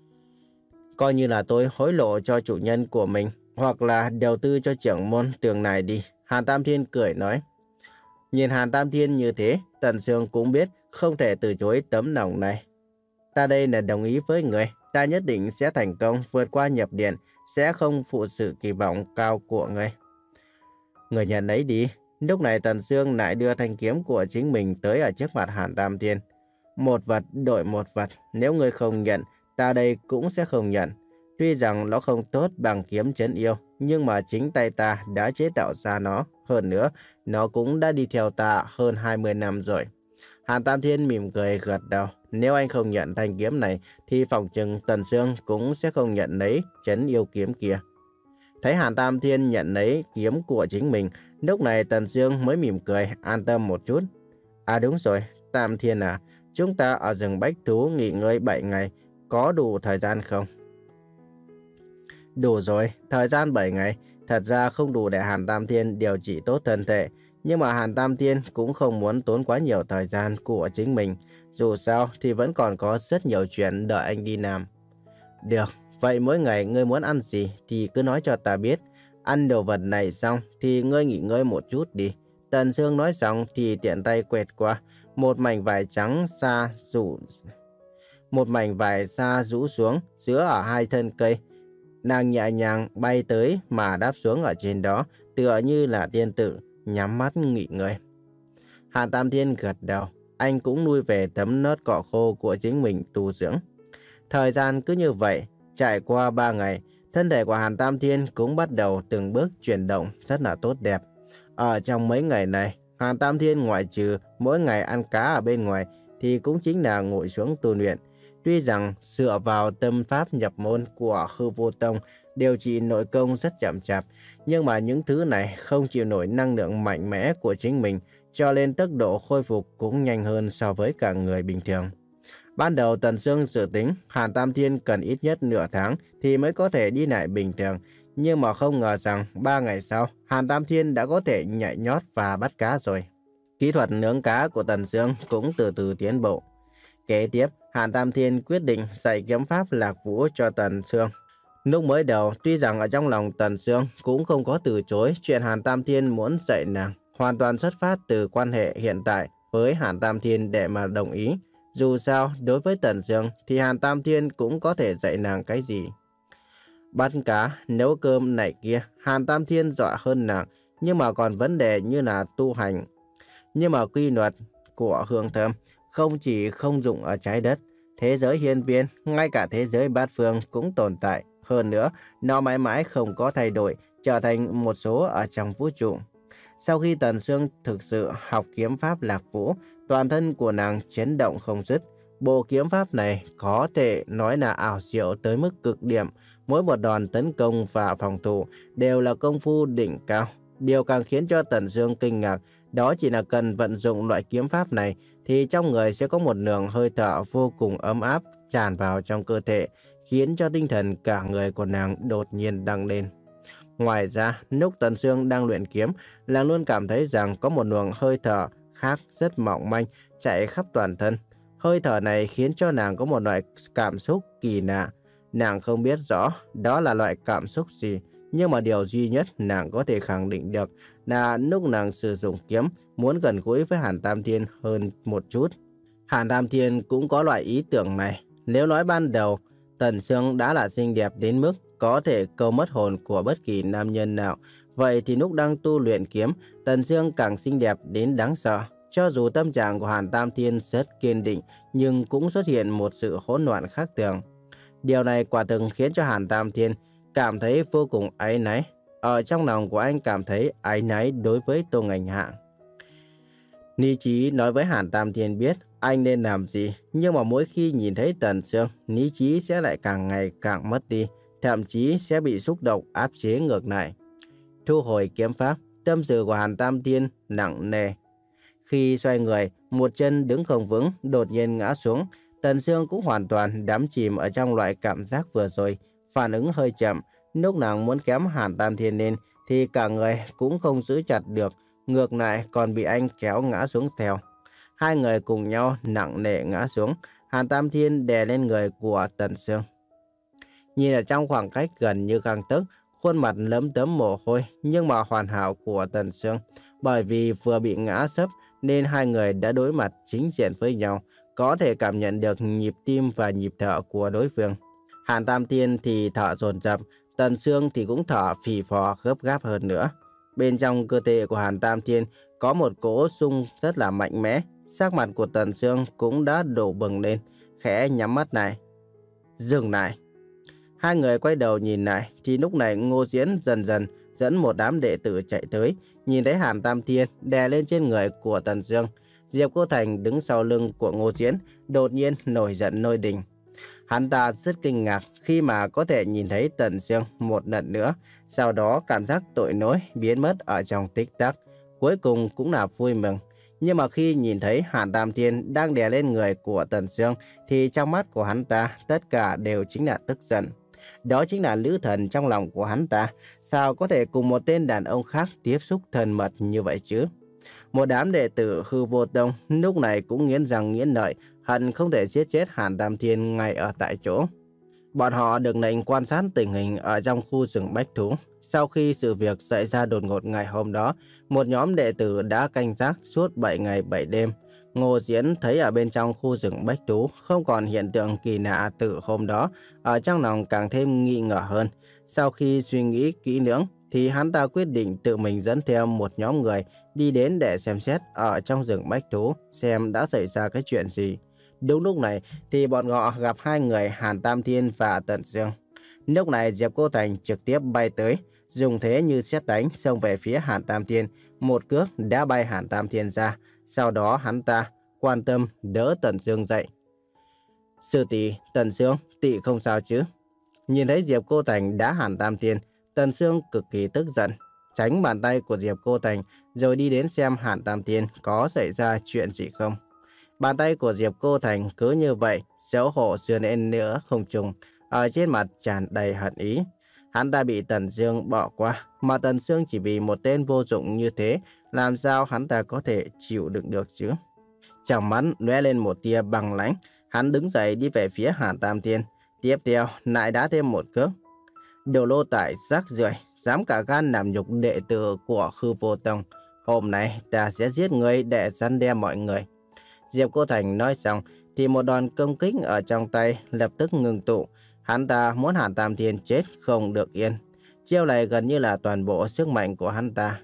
Speaker 1: Coi như là tôi hối lộ cho chủ nhân của mình, hoặc là đầu tư cho trưởng môn tường này đi. Hàn Tam Thiên cười nói. Nhìn Hàn Tam Thiên như thế, Tần Sương cũng biết không thể từ chối tấm lòng này. Ta đây là đồng ý với người, ta nhất định sẽ thành công vượt qua nhập điện, sẽ không phụ sự kỳ vọng cao của người. Người nhận lấy đi. Lúc này Tần Sương lại đưa thanh kiếm của chính mình tới ở trước mặt Hàn Tam Thiên. Một vật đổi một vật, nếu người không nhận, ta đây cũng sẽ không nhận. Tuy rằng nó không tốt bằng kiếm Trấn Yêu, nhưng mà chính tay ta đã chế tạo ra nó. Hơn nữa, nó cũng đã đi theo ta hơn hai mươi năm rồi. Hàn Tam Thiên mỉm cười gật đầu. Nếu anh không nhận thanh kiếm này, thì phòng chừng Tần Sương cũng sẽ không nhận lấy Trấn Yêu kiếm kia. Thấy Hàn Tam Thiên nhận lấy kiếm của chính mình, lúc này Tần Sương mới mỉm cười, an tâm một chút. À đúng rồi, Tam Thiên à, chúng ta ở rừng Bách Thú nghỉ ngơi bảy ngày, có đủ thời gian không? Đủ rồi, thời gian bảy ngày, Thật ra không đủ để Hàn Tam Thiên điều trị tốt thân thể, nhưng mà Hàn Tam Thiên cũng không muốn tốn quá nhiều thời gian của chính mình. Dù sao thì vẫn còn có rất nhiều chuyện đợi anh đi làm. Được, vậy mỗi ngày ngươi muốn ăn gì thì cứ nói cho ta biết. Ăn đồ vật này xong thì ngươi nghỉ ngơi một chút đi. Tần Sương nói xong thì tiện tay quẹt qua một mảnh vải trắng xa rủ một mảnh vải xa rũ xuống giữa ở hai thân cây. Nàng nhẹ nhàng bay tới mà đáp xuống ở trên đó, tựa như là tiên tử, nhắm mắt nghỉ ngơi. Hàn Tam Thiên gật đầu, anh cũng nuôi về tấm nớt cỏ khô của chính mình tu dưỡng. Thời gian cứ như vậy, trải qua ba ngày, thân thể của Hàn Tam Thiên cũng bắt đầu từng bước chuyển động rất là tốt đẹp. Ở trong mấy ngày này, Hàn Tam Thiên ngoại trừ mỗi ngày ăn cá ở bên ngoài thì cũng chính là ngồi xuống tu luyện. Tuy rằng dựa vào tâm pháp nhập môn của Hư Vô Tông, điều trị nội công rất chậm chạp, nhưng mà những thứ này không chịu nổi năng lượng mạnh mẽ của chính mình, cho nên tốc độ khôi phục cũng nhanh hơn so với cả người bình thường. Ban đầu Tần Sương dự tính Hàn Tam Thiên cần ít nhất nửa tháng thì mới có thể đi lại bình thường, nhưng mà không ngờ rằng ba ngày sau, Hàn Tam Thiên đã có thể nhảy nhót và bắt cá rồi. Kỹ thuật nướng cá của Tần Sương cũng từ từ tiến bộ. Kế tiếp, Hàn Tam Thiên quyết định dạy kiếm pháp Lạc Vũ cho Tần Sương. Lúc mới đầu, tuy rằng ở trong lòng Tần Sương cũng không có từ chối chuyện Hàn Tam Thiên muốn dạy nàng, hoàn toàn xuất phát từ quan hệ hiện tại với Hàn Tam Thiên để mà đồng ý. Dù sao, đối với Tần Sương thì Hàn Tam Thiên cũng có thể dạy nàng cái gì. Bắt cá, nấu cơm này kia, Hàn Tam Thiên giỏi hơn nàng, nhưng mà còn vấn đề như là tu hành. Nhưng mà quy luật của hương thơm không chỉ không dụng ở trái đất, thế giới hiên viên, ngay cả thế giới bát phương cũng tồn tại. Hơn nữa, nó mãi mãi không có thay đổi, trở thành một số ở trong vũ trụ. Sau khi Tần Sương thực sự học kiếm pháp Lạc Vũ, toàn thân của nàng chấn động không dứt. Bộ kiếm pháp này có thể nói là ảo diệu tới mức cực điểm. Mỗi một đòn tấn công và phòng thủ đều là công phu đỉnh cao. Điều càng khiến cho Tần Sương kinh ngạc, đó chỉ là cần vận dụng loại kiếm pháp này thì trong người sẽ có một luồng hơi thở vô cùng ấm áp tràn vào trong cơ thể, khiến cho tinh thần cả người của nàng đột nhiên tăng lên. Ngoài ra, lúc Tần Sương đang luyện kiếm, nàng luôn cảm thấy rằng có một luồng hơi thở khác rất mỏng manh chạy khắp toàn thân. Hơi thở này khiến cho nàng có một loại cảm xúc kỳ lạ. Nàng không biết rõ đó là loại cảm xúc gì, nhưng mà điều duy nhất nàng có thể khẳng định được là lúc nàng sử dụng kiếm muốn gần gũi với Hàn Tam Thiên hơn một chút. Hàn Tam Thiên cũng có loại ý tưởng này. Nếu nói ban đầu Tần Sương đã là xinh đẹp đến mức có thể câu mất hồn của bất kỳ nam nhân nào, vậy thì lúc đang tu luyện kiếm, Tần Sương càng xinh đẹp đến đáng sợ. Cho dù tâm trạng của Hàn Tam Thiên rất kiên định, nhưng cũng xuất hiện một sự hỗn loạn khác thường. Điều này quả thực khiến cho Hàn Tam Thiên cảm thấy vô cùng áy náy. Ở trong lòng của anh cảm thấy áy náy đối với Tô Ngành Hạ. Lý trí nói với Hàn Tam Thiên biết anh nên làm gì, nhưng mà mỗi khi nhìn thấy Tần Sương, lý trí sẽ lại càng ngày càng mất đi, thậm chí sẽ bị xúc động áp chế ngược lại. Thu hồi kiếm pháp, tâm sự của Hàn Tam Thiên nặng nề. Khi xoay người, một chân đứng không vững, đột nhiên ngã xuống. Tần Sương cũng hoàn toàn đắm chìm ở trong loại cảm giác vừa rồi, phản ứng hơi chậm. Lúc nàng muốn kéo Hàn Tam Thiên lên, thì cả người cũng không giữ chặt được, ngược lại còn bị anh kéo ngã xuống theo. Hai người cùng nhau nặng nề ngã xuống, Hàn Tam Thiên đè lên người của Tần Sương. Nhìn ở trong khoảng cách gần như gang tấc, khuôn mặt lấm tấm mồ hôi nhưng mà hoàn hảo của Tần Sương, bởi vì vừa bị ngã sấp nên hai người đã đối mặt chính diện với nhau, có thể cảm nhận được nhịp tim và nhịp thở của đối phương. Hàn Tam Thiên thì thở dồn dập, Tần Sương thì cũng thở phì phò gấp gáp hơn nữa. Bên trong cơ thể của Hàn Tam Thiên có một cỗ xung rất là mạnh mẽ, sắc mặt của Tần Sương cũng đã đổ bừng lên, khẽ nhắm mắt lại. Dừng lại. Hai người quay đầu nhìn lại thì lúc này Ngô Diễn dần dần dẫn một đám đệ tử chạy tới, nhìn thấy Hàn Tam Thiên đè lên trên người của Tần Sương. Diệp Cô Thành đứng sau lưng của Ngô Diễn, đột nhiên nổi giận nôi đình. Hắn ta rất kinh ngạc khi mà có thể nhìn thấy Tần Sương một lần nữa, sau đó cảm giác tội lỗi biến mất ở trong tích tắc, cuối cùng cũng là vui mừng. Nhưng mà khi nhìn thấy Hàn Tam Thiên đang đè lên người của Tần Sương thì trong mắt của hắn ta tất cả đều chính là tức giận. Đó chính là nữ thần trong lòng của hắn ta. Sao có thể cùng một tên đàn ông khác tiếp xúc thân mật như vậy chứ? Một đám đệ tử Hư Vô Tông lúc này cũng nghiến răng nghiến lợi, hận không thể giết chết Hàn Tam Thiên ngay ở tại chỗ. Bọn họ được lệnh quan sát tình hình ở trong khu rừng Bách Thú. Sau khi sự việc xảy ra đột ngột ngày hôm đó, một nhóm đệ tử đã canh gác suốt bảy ngày bảy đêm. Ngô Diễn thấy ở bên trong khu rừng Bách Thú không còn hiện tượng kỳ lạ từ hôm đó, ở trong lòng càng thêm nghi ngờ hơn. Sau khi suy nghĩ kỹ lưỡng, thì hắn ta quyết định tự mình dẫn theo một nhóm người đi đến để xem xét ở trong rừng Bách Thú xem đã xảy ra cái chuyện gì. Đúng lúc này thì bọn họ gặp hai người Hàn Tam Thiên và Tần Dương. Lúc này Diệp Cô Thành trực tiếp bay tới, dùng thế như sét đánh xông về phía Hàn Tam Thiên, một cước đã bay Hàn Tam Thiên ra. Sau đó hắn ta quan tâm đỡ Tần Dương dậy. Sư tỷ, Tần Dương, tỷ không sao chứ? Nhìn thấy Diệp Cô Thành đá Hàn Tam Thiên, Tần Dương cực kỳ tức giận, tránh bàn tay của Diệp Cô Thành rồi đi đến xem Hàn Tam Thiên có xảy ra chuyện gì không. Bàn tay của Diệp Cô Thành cứ như vậy, xấu hổ sườn lên nữa không trùng, ở trên mặt tràn đầy hận ý. Hắn ta bị Tần Dương bỏ qua, mà Tần Dương chỉ vì một tên vô dụng như thế, làm sao hắn ta có thể chịu đựng được chứ? Trong mắt lóe lên một tia băng lãnh, hắn đứng dậy đi về phía Hàn Tam Thiên, tiếp theo lại đá thêm một cước. Đồ lô tải rác rưởi, dám cả gan làm nhục đệ tử của Hư Vô Tông, hôm nay ta sẽ giết ngươi để răn đe mọi người. Diệp Cô Thành nói xong thì một đòn công kích ở trong tay lập tức ngừng tụ. Hắn ta muốn Hàn Tam Thiên chết không được yên. Chiêu này gần như là toàn bộ sức mạnh của hắn ta.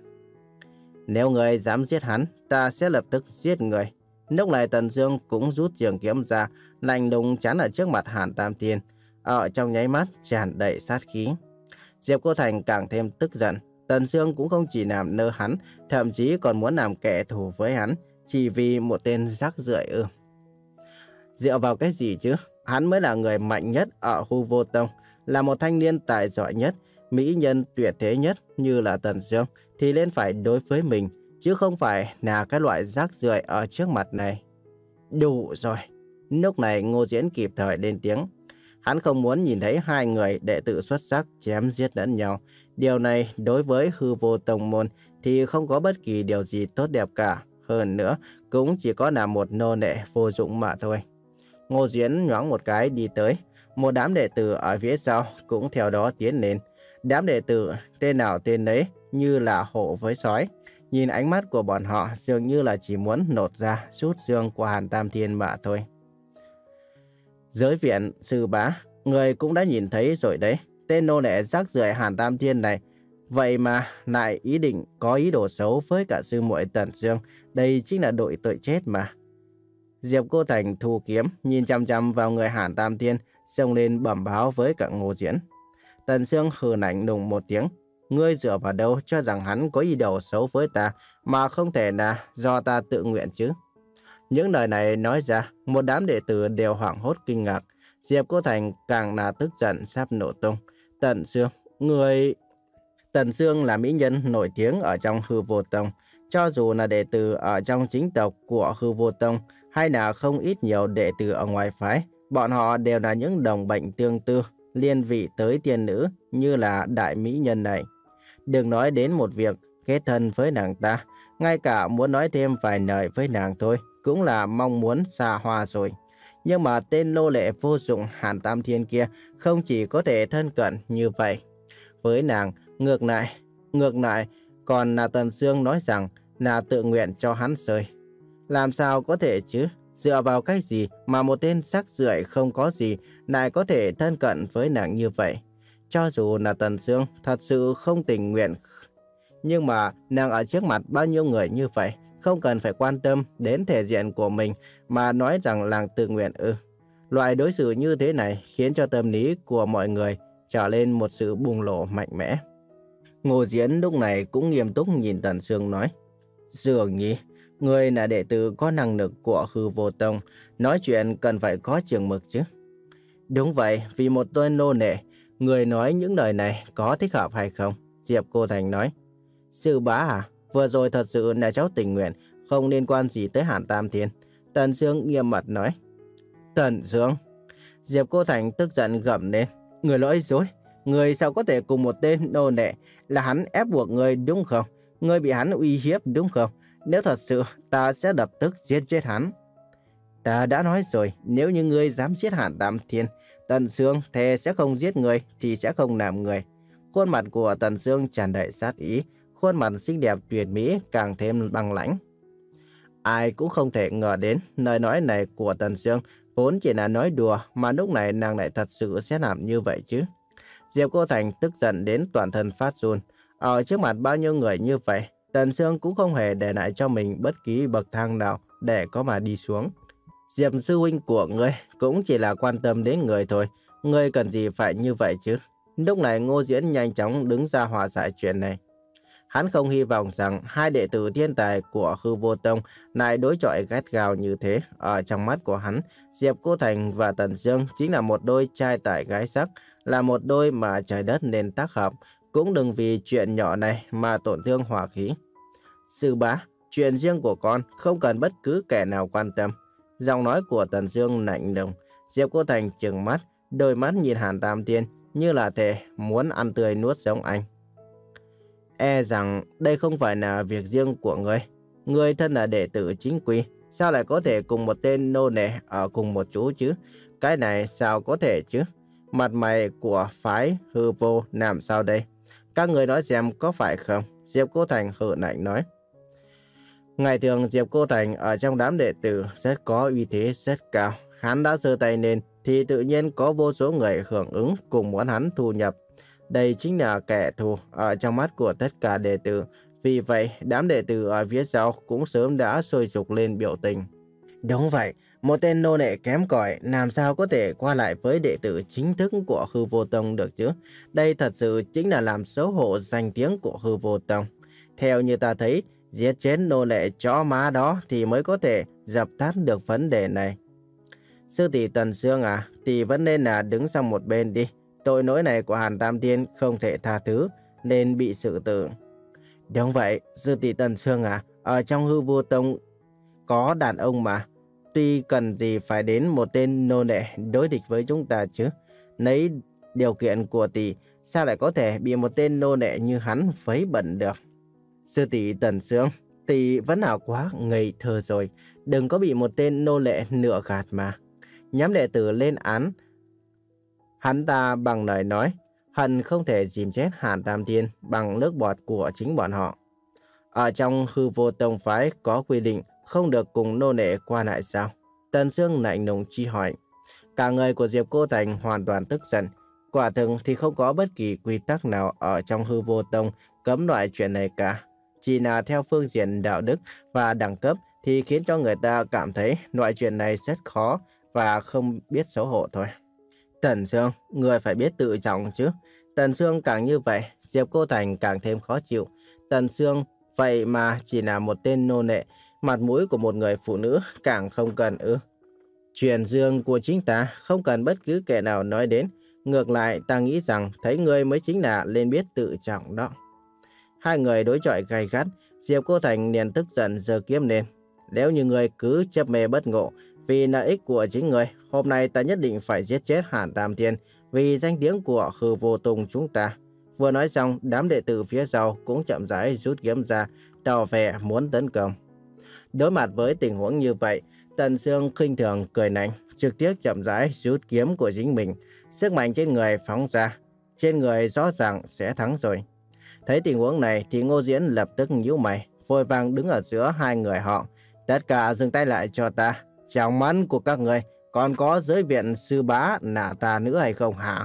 Speaker 1: Nếu người dám giết hắn, ta sẽ lập tức giết người. Lúc này Tần Dương cũng rút trường kiếm ra, lạnh lùng chắn ở trước mặt Hàn Tam Thiên, ở trong nháy mắt tràn đầy sát khí. Diệp Cô Thành càng thêm tức giận. Tần Dương cũng không chỉ làm nơ hắn, thậm chí còn muốn làm kẻ thù với hắn, chỉ vì một tên rác rưởi ư? Dựa vào cái gì chứ? Hắn mới là người mạnh nhất ở Hư Vô Tông, là một thanh niên tài giỏi nhất, mỹ nhân tuyệt thế nhất như là Tần Dương thì nên phải đối với mình, chứ không phải là cái loại rác rưởi ở trước mặt này. Đủ rồi. Lúc này Ngô Diễn kịp thời lên tiếng. Hắn không muốn nhìn thấy hai người đệ tử xuất sắc chém giết lẫn nhau. Điều này đối với Hư Vô Tông môn thì không có bất kỳ điều gì tốt đẹp cả. Hơn nữa, cũng chỉ có là một nô lệ vô dụng mà thôi. Ngô Diễn nhoáng một cái đi tới. Một đám đệ tử ở phía sau cũng theo đó tiến lên. Đám đệ tử tên nào tên đấy như là hổ với sói. Nhìn ánh mắt của bọn họ dường như là chỉ muốn nột ra rút xương của Hàn Tam Thiên mà thôi. Giới viện, sư bá, người cũng đã nhìn thấy rồi đấy. Tên nô lệ rác rưởi Hàn Tam Thiên này, vậy mà lại ý định có ý đồ xấu với cả sư muội Tần Dương. Đây chính là đội tội chết mà. Diệp Cô Thành thu kiếm, nhìn chăm chăm vào người Hàn Tam Thiên, xông lên bẩm báo với cả Ngô Diễn. Tần Dương hừ lạnh lùng một tiếng. Ngươi dựa vào đâu cho rằng hắn có ý đồ xấu với ta, mà không thể là do ta tự nguyện chứ? Những lời này nói ra, một đám đệ tử đều hoảng hốt kinh ngạc. Diệp Cô Thành càng là tức giận sắp nổ tung. Tần Dương, người... Tần Dương là mỹ nhân nổi tiếng ở trong Hư Vô Tông. Cho dù là đệ tử ở trong chính tộc của Hư Vô Tông, hay là không ít nhiều đệ tử ở ngoài phái, bọn họ đều là những đồng bệnh tương tư, liên vị tới tiên nữ như là đại mỹ nhân này. Đừng nói đến một việc kết thân với nàng ta, ngay cả muốn nói thêm vài lời với nàng thôi cũng là mong muốn xa hoa rồi. Nhưng mà tên nô lệ vô dụng Hàn Tam Thiên kia không chỉ có thể thân cận như vậy với nàng, ngược lại, ngược lại còn là Tần Dương nói rằng là tự nguyện cho hắn rời. Làm sao có thể chứ? Dựa vào cách gì mà một tên rác rưởi không có gì lại có thể thân cận với nàng như vậy? Cho dù là Tần Dương thật sự không tình nguyện, nhưng mà nàng ở trước mặt bao nhiêu người như vậy, không cần phải quan tâm đến thể diện của mình mà nói rằng nàng tự nguyện ư? Loại đối xử như thế này khiến cho tâm lý của mọi người trở lên một sự bùng nổ mạnh mẽ. Ngô Diễn lúc này cũng nghiêm túc nhìn Tần Dương nói: Dường như người là đệ tử có năng lực của Hư Vô Tông, nói chuyện cần phải có chừng mực chứ. Đúng vậy, vì một tên nô lệ, người nói những lời này có thích hợp hay không? Diệp Cô Thành nói: Sư bá à, vừa rồi thật sự là cháu tình nguyện, không liên quan gì tới Hàn Tam Thiên. Tần Dương nghiêm mặt nói. Tần Dương. Diệp Cô Thành tức giận gầm lên. Người nói dối, người sao có thể cùng một tên nô lệ, là hắn ép buộc người đúng không? Người bị hắn uy hiếp đúng không? Nếu thật sự, ta sẽ lập tức giết chết hắn. Ta đã nói rồi, nếu như ngươi dám giết Hàn Tam Thiên, Tần Sương thề sẽ không giết người thì sẽ không làm người. Khuôn mặt của Tần Sương tràn đầy sát ý, khuôn mặt xinh đẹp tuyệt mỹ càng thêm băng lãnh. Ai cũng không thể ngờ đến lời nói này của Tần Sương vốn chỉ là nói đùa, mà lúc này nàng lại thật sự sẽ làm như vậy chứ. Diệp Cô Thành tức giận đến toàn thân phát run. Ở trước mặt bao nhiêu người như vậy, Tần Sương cũng không hề để lại cho mình bất kỳ bậc thang nào để có mà đi xuống. Diệp sư huynh của ngươi cũng chỉ là quan tâm đến người thôi, ngươi cần gì phải như vậy chứ? Lúc này Ngô Diễn nhanh chóng đứng ra hòa giải chuyện này. Hắn không hy vọng rằng hai đệ tử thiên tài của Hư Vô Tông lại đối chọi gắt gao như thế. Ở trong mắt của hắn, Diệp Cô Thành và Tần Dương chính là một đôi trai tài gái sắc, là một đôi mà trời đất nên tác hợp. Cũng đừng vì chuyện nhỏ này mà tổn thương hòa khí. Sư bá, chuyện riêng của con không cần bất cứ kẻ nào quan tâm. Giọng nói của Tần Dương lạnh lùng. Diệp Cô Thành trừng mắt, đôi mắt nhìn Hàn Tam Thiên như là thể muốn ăn tươi nuốt sống anh. E rằng đây không phải là việc riêng của ngươi. Ngươi thân là đệ tử chính quy, sao lại có thể cùng một tên nô lệ ở cùng một chỗ chứ? Cái này sao có thể chứ? Mặt mày của phái Hư Vô làm sao đây? Các người nói xem có phải không? Diệp Cô Thành hừ lạnh nói. Ngày thường Diệp Cô Thành ở trong đám đệ tử rất có uy thế rất cao. Hắn đã giơ tay lên thì tự nhiên có vô số người hưởng ứng cùng muốn hắn thu nhập. Đây chính là kẻ thù ở trong mắt của tất cả đệ tử. Vì vậy, đám đệ tử ở phía sau cũng sớm đã sôi sục lên biểu tình. Đúng vậy, một tên nô lệ kém cỏi làm sao có thể qua lại với đệ tử chính thức của Hư Vô Tông được chứ? Đây thật sự chính là làm xấu hổ danh tiếng của Hư Vô Tông. Theo như ta thấy, giết chết nô lệ chó má đó thì mới có thể dập tắt được vấn đề này. Sư tỷ Tần Sương à, thì vẫn nên là đứng sang một bên đi. Tội lỗi này của Hàn Tam Thiên không thể tha thứ, nên bị xử tử. Đúng vậy, sư tỷ Tần Sương à, ở trong Hư Vô Tông có đàn ông mà. Tuy cần gì phải đến một tên nô lệ đối địch với chúng ta chứ. Lấy điều kiện của tỷ, sao lại có thể bị một tên nô lệ như hắn vấy bẩn được? Sư tỷ Tần Sương, tỷ vẫn là quá ngây thơ rồi. Đừng có bị một tên nô lệ nửa gạt mà. Nhóm đệ tử lên án hắn ta bằng lời nói, hận không thể dìm chết Hàn Tam Thiên bằng nước bọt của chính bọn họ. Ở trong Hư Vô Tông phái có quy định không được cùng nô lệ qua lại sao? Tần Sương lạnh lùng truy hỏi. Cả người của Diệp Cô Thành hoàn toàn tức giận. Quả thực thì không có bất kỳ quy tắc nào ở trong Hư Vô Tông cấm loại chuyện này cả. Chỉ là theo phương diện đạo đức và đẳng cấp thì khiến cho người ta cảm thấy loại chuyện này rất khó và không biết xấu hổ thôi. Tần Sương, người phải biết tự trọng chứ. Tần Sương càng như vậy, Diệp Cô Thành càng thêm khó chịu. Tần Sương vậy mà chỉ là một tên nô lệ, mặt mũi của một người phụ nữ càng không cần ư. Chuyện riêng của chính ta không cần bất cứ kẻ nào nói đến. Ngược lại ta nghĩ rằng thấy người mới chính là nên biết tự trọng đó. Hai người đối chọi gay gắt, Diệp Cô Thành liền tức giận giơ kiếm lên. Nếu như người cứ chấp mê bất ngộ, vì lợi ích của chính người, hôm nay ta nhất định phải giết chết Hàn Tam Thiên vì danh tiếng của Hư Vô Tông chúng ta. Vừa nói xong, đám đệ tử phía sau cũng chậm rãi rút kiếm ra, tỏ vẻ muốn tấn công. Đối mặt với tình huống như vậy, Tần Sương khinh thường cười lạnh, trực tiếp chậm rãi rút kiếm của chính mình, sức mạnh trên người phóng ra, trên người rõ ràng sẽ thắng rồi. Thấy tình huống này thì Ngô Diễn lập tức nhíu mày, vội vàng đứng ở giữa hai người họ. Tất cả dừng tay lại cho ta. Trong mắt của các người còn có giới viện sư bá nả ta nữa hay không hả?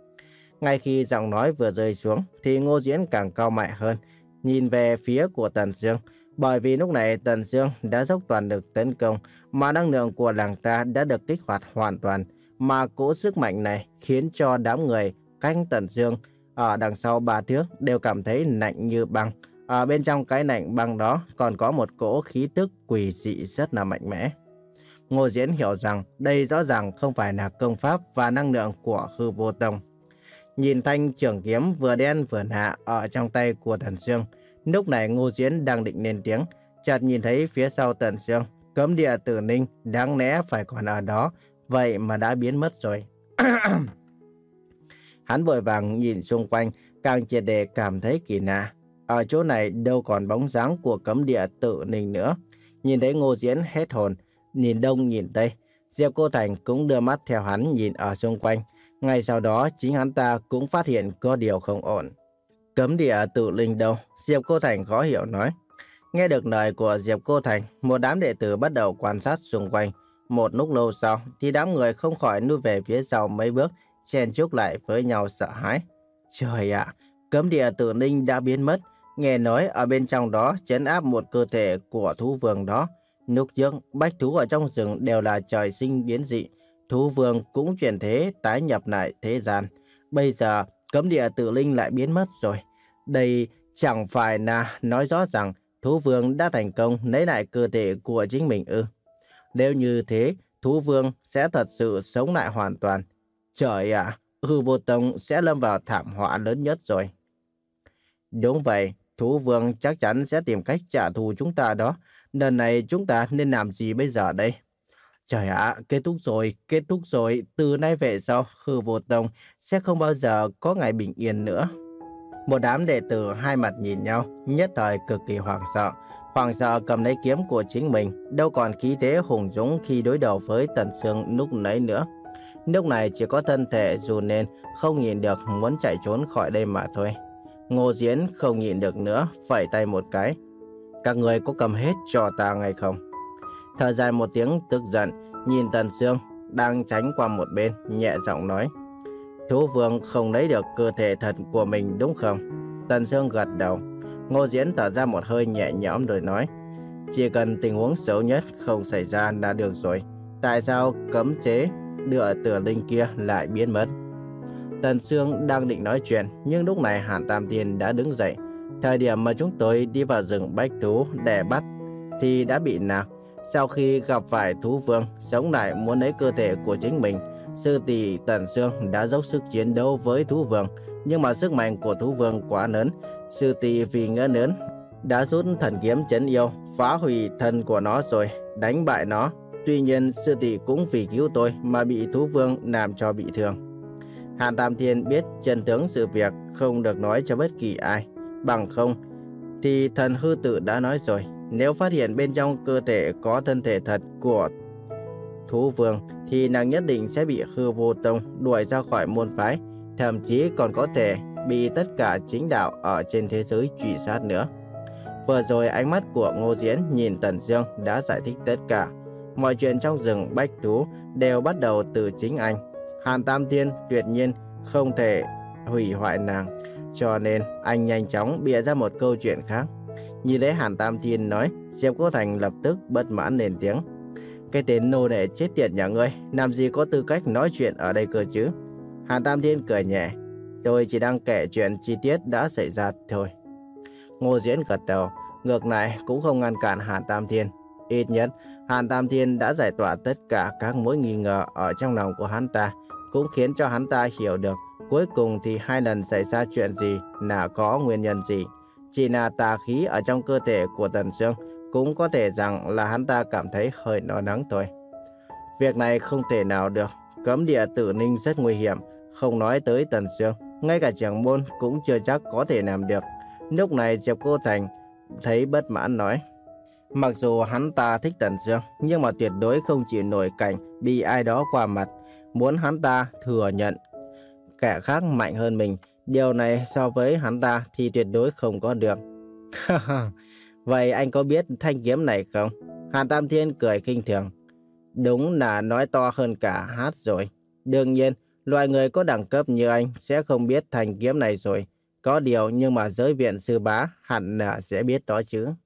Speaker 1: Ngay khi giọng nói vừa rơi xuống thì Ngô Diễn càng cau mày hơn, nhìn về phía của Tần Dương. Bởi vì lúc này Tần Dương đã dốc toàn lực tấn công, mà năng lượng của làng ta đã được kích hoạt hoàn toàn. Mà cỗ sức mạnh này khiến cho đám người canh Tần Dương ở đằng sau ba thước đều cảm thấy lạnh như băng. Ở bên trong cái lạnh băng đó còn có một cỗ khí tức quỷ dị rất là mạnh mẽ. Ngô Diễn hiểu rằng đây rõ ràng không phải là công pháp và năng lượng của Hư Vô Tông. Nhìn thanh trường kiếm vừa đen vừa lạ ở trong tay của Tần Dương, lúc này Ngô Diễn đang định lên tiếng, chợt nhìn thấy phía sau Tần Dương, cấm địa Tử Ninh đáng lẽ phải còn ở đó, vậy mà đã biến mất rồi. Hắn vội vàng nhìn xung quanh, càng triệt để cảm thấy kỳ lạ. Ở chỗ này đâu còn bóng dáng của cấm địa tự ninh nữa. Nhìn thấy Ngô Diễn hết hồn, nhìn đông nhìn tây. Diệp Cô Thành cũng đưa mắt theo hắn nhìn ở xung quanh. Ngay sau đó chính hắn ta cũng phát hiện có điều không ổn. Cấm địa tự linh đâu? Diệp Cô Thành khó hiểu nói. Nghe được lời của Diệp Cô Thành, một đám đệ tử bắt đầu quan sát xung quanh. Một lúc lâu sau thì đám người không khỏi lui về phía sau mấy bước, chen chúc lại với nhau sợ hãi. Trời ạ, cấm địa tự linh đã biến mất. Nghe nói ở bên trong đó trấn áp một cơ thể của thú vương đó. Lúc trước, bách thú ở trong rừng đều là trời sinh biến dị. Thú vương cũng chuyển thế tái nhập lại thế gian. Bây giờ, cấm địa tự linh lại biến mất rồi. Đây chẳng phải là nói rõ rằng thú vương đã thành công lấy lại cơ thể của chính mình ư? Nếu như thế, thú vương sẽ thật sự sống lại hoàn toàn. Trời ạ, hư vô tông sẽ lâm vào thảm họa lớn nhất rồi. Đúng vậy, thú vương chắc chắn sẽ tìm cách trả thù chúng ta đó. Lần này chúng ta nên làm gì bây giờ đây? Trời ạ, kết thúc rồi, kết thúc rồi. Từ nay về sau, hư vô tông sẽ không bao giờ có ngày bình yên nữa. Một đám đệ tử hai mặt nhìn nhau, nhất thời cực kỳ hoảng sợ. Hoảng sợ cầm lấy kiếm của chính mình, đâu còn khí thế hùng dũng khi đối đầu với Tần Sương lúc nãy nữa. Lúc này chỉ có thân thể dù nên không nhìn được muốn chạy trốn khỏi đây mà thôi. Ngô Diễn không nhịn được nữa, phẩy tay một cái. Các người có cầm hết cho ta ngay không? Thở dài một tiếng tức giận, nhìn Tần Sương đang tránh qua một bên, nhẹ giọng nói. Thú vương không lấy được cơ thể thật của mình đúng không? Tần Sương gật đầu. Ngô Diễn thở ra một hơi nhẹ nhõm rồi nói. Chỉ cần tình huống xấu nhất không xảy ra là được rồi. Tại sao cấm chế đưa tử linh kia lại biến mất? Tần Sương đang định nói chuyện, nhưng lúc này Hàn Tam Thiên đã đứng dậy. Thời điểm mà chúng tôi đi vào rừng bách thú để bắt thì đã bị nạt. Sau khi gặp phải thú vương sống lại muốn lấy cơ thể của chính mình, sư tỷ Tần Sương đã dốc sức chiến đấu với thú vương, nhưng mà sức mạnh của thú vương quá lớn. Sư tỷ vì ngỡ lớn đã rút thần kiếm trấn yêu, phá hủy thân của nó rồi, đánh bại nó. Tuy nhiên sư tỷ cũng vì cứu tôi mà bị thú vương làm cho bị thương. Hàn Tam Thiên biết chân tướng sự việc không được nói cho bất kỳ ai, bằng không thì thần hư tự đã nói rồi, nếu phát hiện bên trong cơ thể có thân thể thật của thú vương thì nàng nhất định sẽ bị hư vô tông đuổi ra khỏi môn phái, thậm chí còn có thể bị tất cả chính đạo ở trên thế giới truy sát nữa. Vừa rồi ánh mắt của Ngô Diễn nhìn Tần Dương đã giải thích tất cả. Mọi chuyện trong rừng bách thú đều bắt đầu từ chính anh. Hàn Tam Thiên tuyệt nhiên không thể hủy hoại nàng, cho nên anh nhanh chóng bịa ra một câu chuyện khác. Nhìn thấy Hàn Tam Thiên nói, Diệp Cô Thành lập tức bất mãn lên tiếng. Cái tên nô lệ chết tiệt nhà ngươi, làm gì có tư cách nói chuyện ở đây cơ chứ? Hàn Tam Thiên cười nhẹ. Tôi chỉ đang kể chuyện chi tiết đã xảy ra thôi. Ngô Diễn gật đầu, ngược lại cũng không ngăn cản Hàn Tam Thiên. Ít nhất, Hàn Tam Thiên đã giải tỏa tất cả các mối nghi ngờ ở trong lòng của hắn ta, cũng khiến cho hắn ta hiểu được cuối cùng thì hai lần xảy ra chuyện gì là có nguyên nhân gì. Chỉ là tà khí ở trong cơ thể của Tần Sương cũng có thể rằng là hắn ta cảm thấy hơi lo lắng thôi. Việc này không thể nào được, cấm địa tử ninh rất nguy hiểm, không nói tới Tần Sương, ngay cả trưởng môn cũng chưa chắc có thể làm được. Lúc này Diệp Cô Thành thấy bất mãn nói. Mặc dù hắn ta thích Tần Sương, nhưng mà tuyệt đối không chịu nổi cảnh bị ai đó qua mặt, muốn hắn ta thừa nhận kẻ khác mạnh hơn mình. Điều này so với hắn ta thì tuyệt đối không có được. Vậy anh có biết thanh kiếm này không? Hàn Tam Thiên cười khinh thường. Đúng là nói to hơn cả hát rồi. Đương nhiên, loài người có đẳng cấp như anh sẽ không biết thanh kiếm này rồi. Có điều nhưng mà giới viện sư bá hẳn là sẽ biết đó chứ.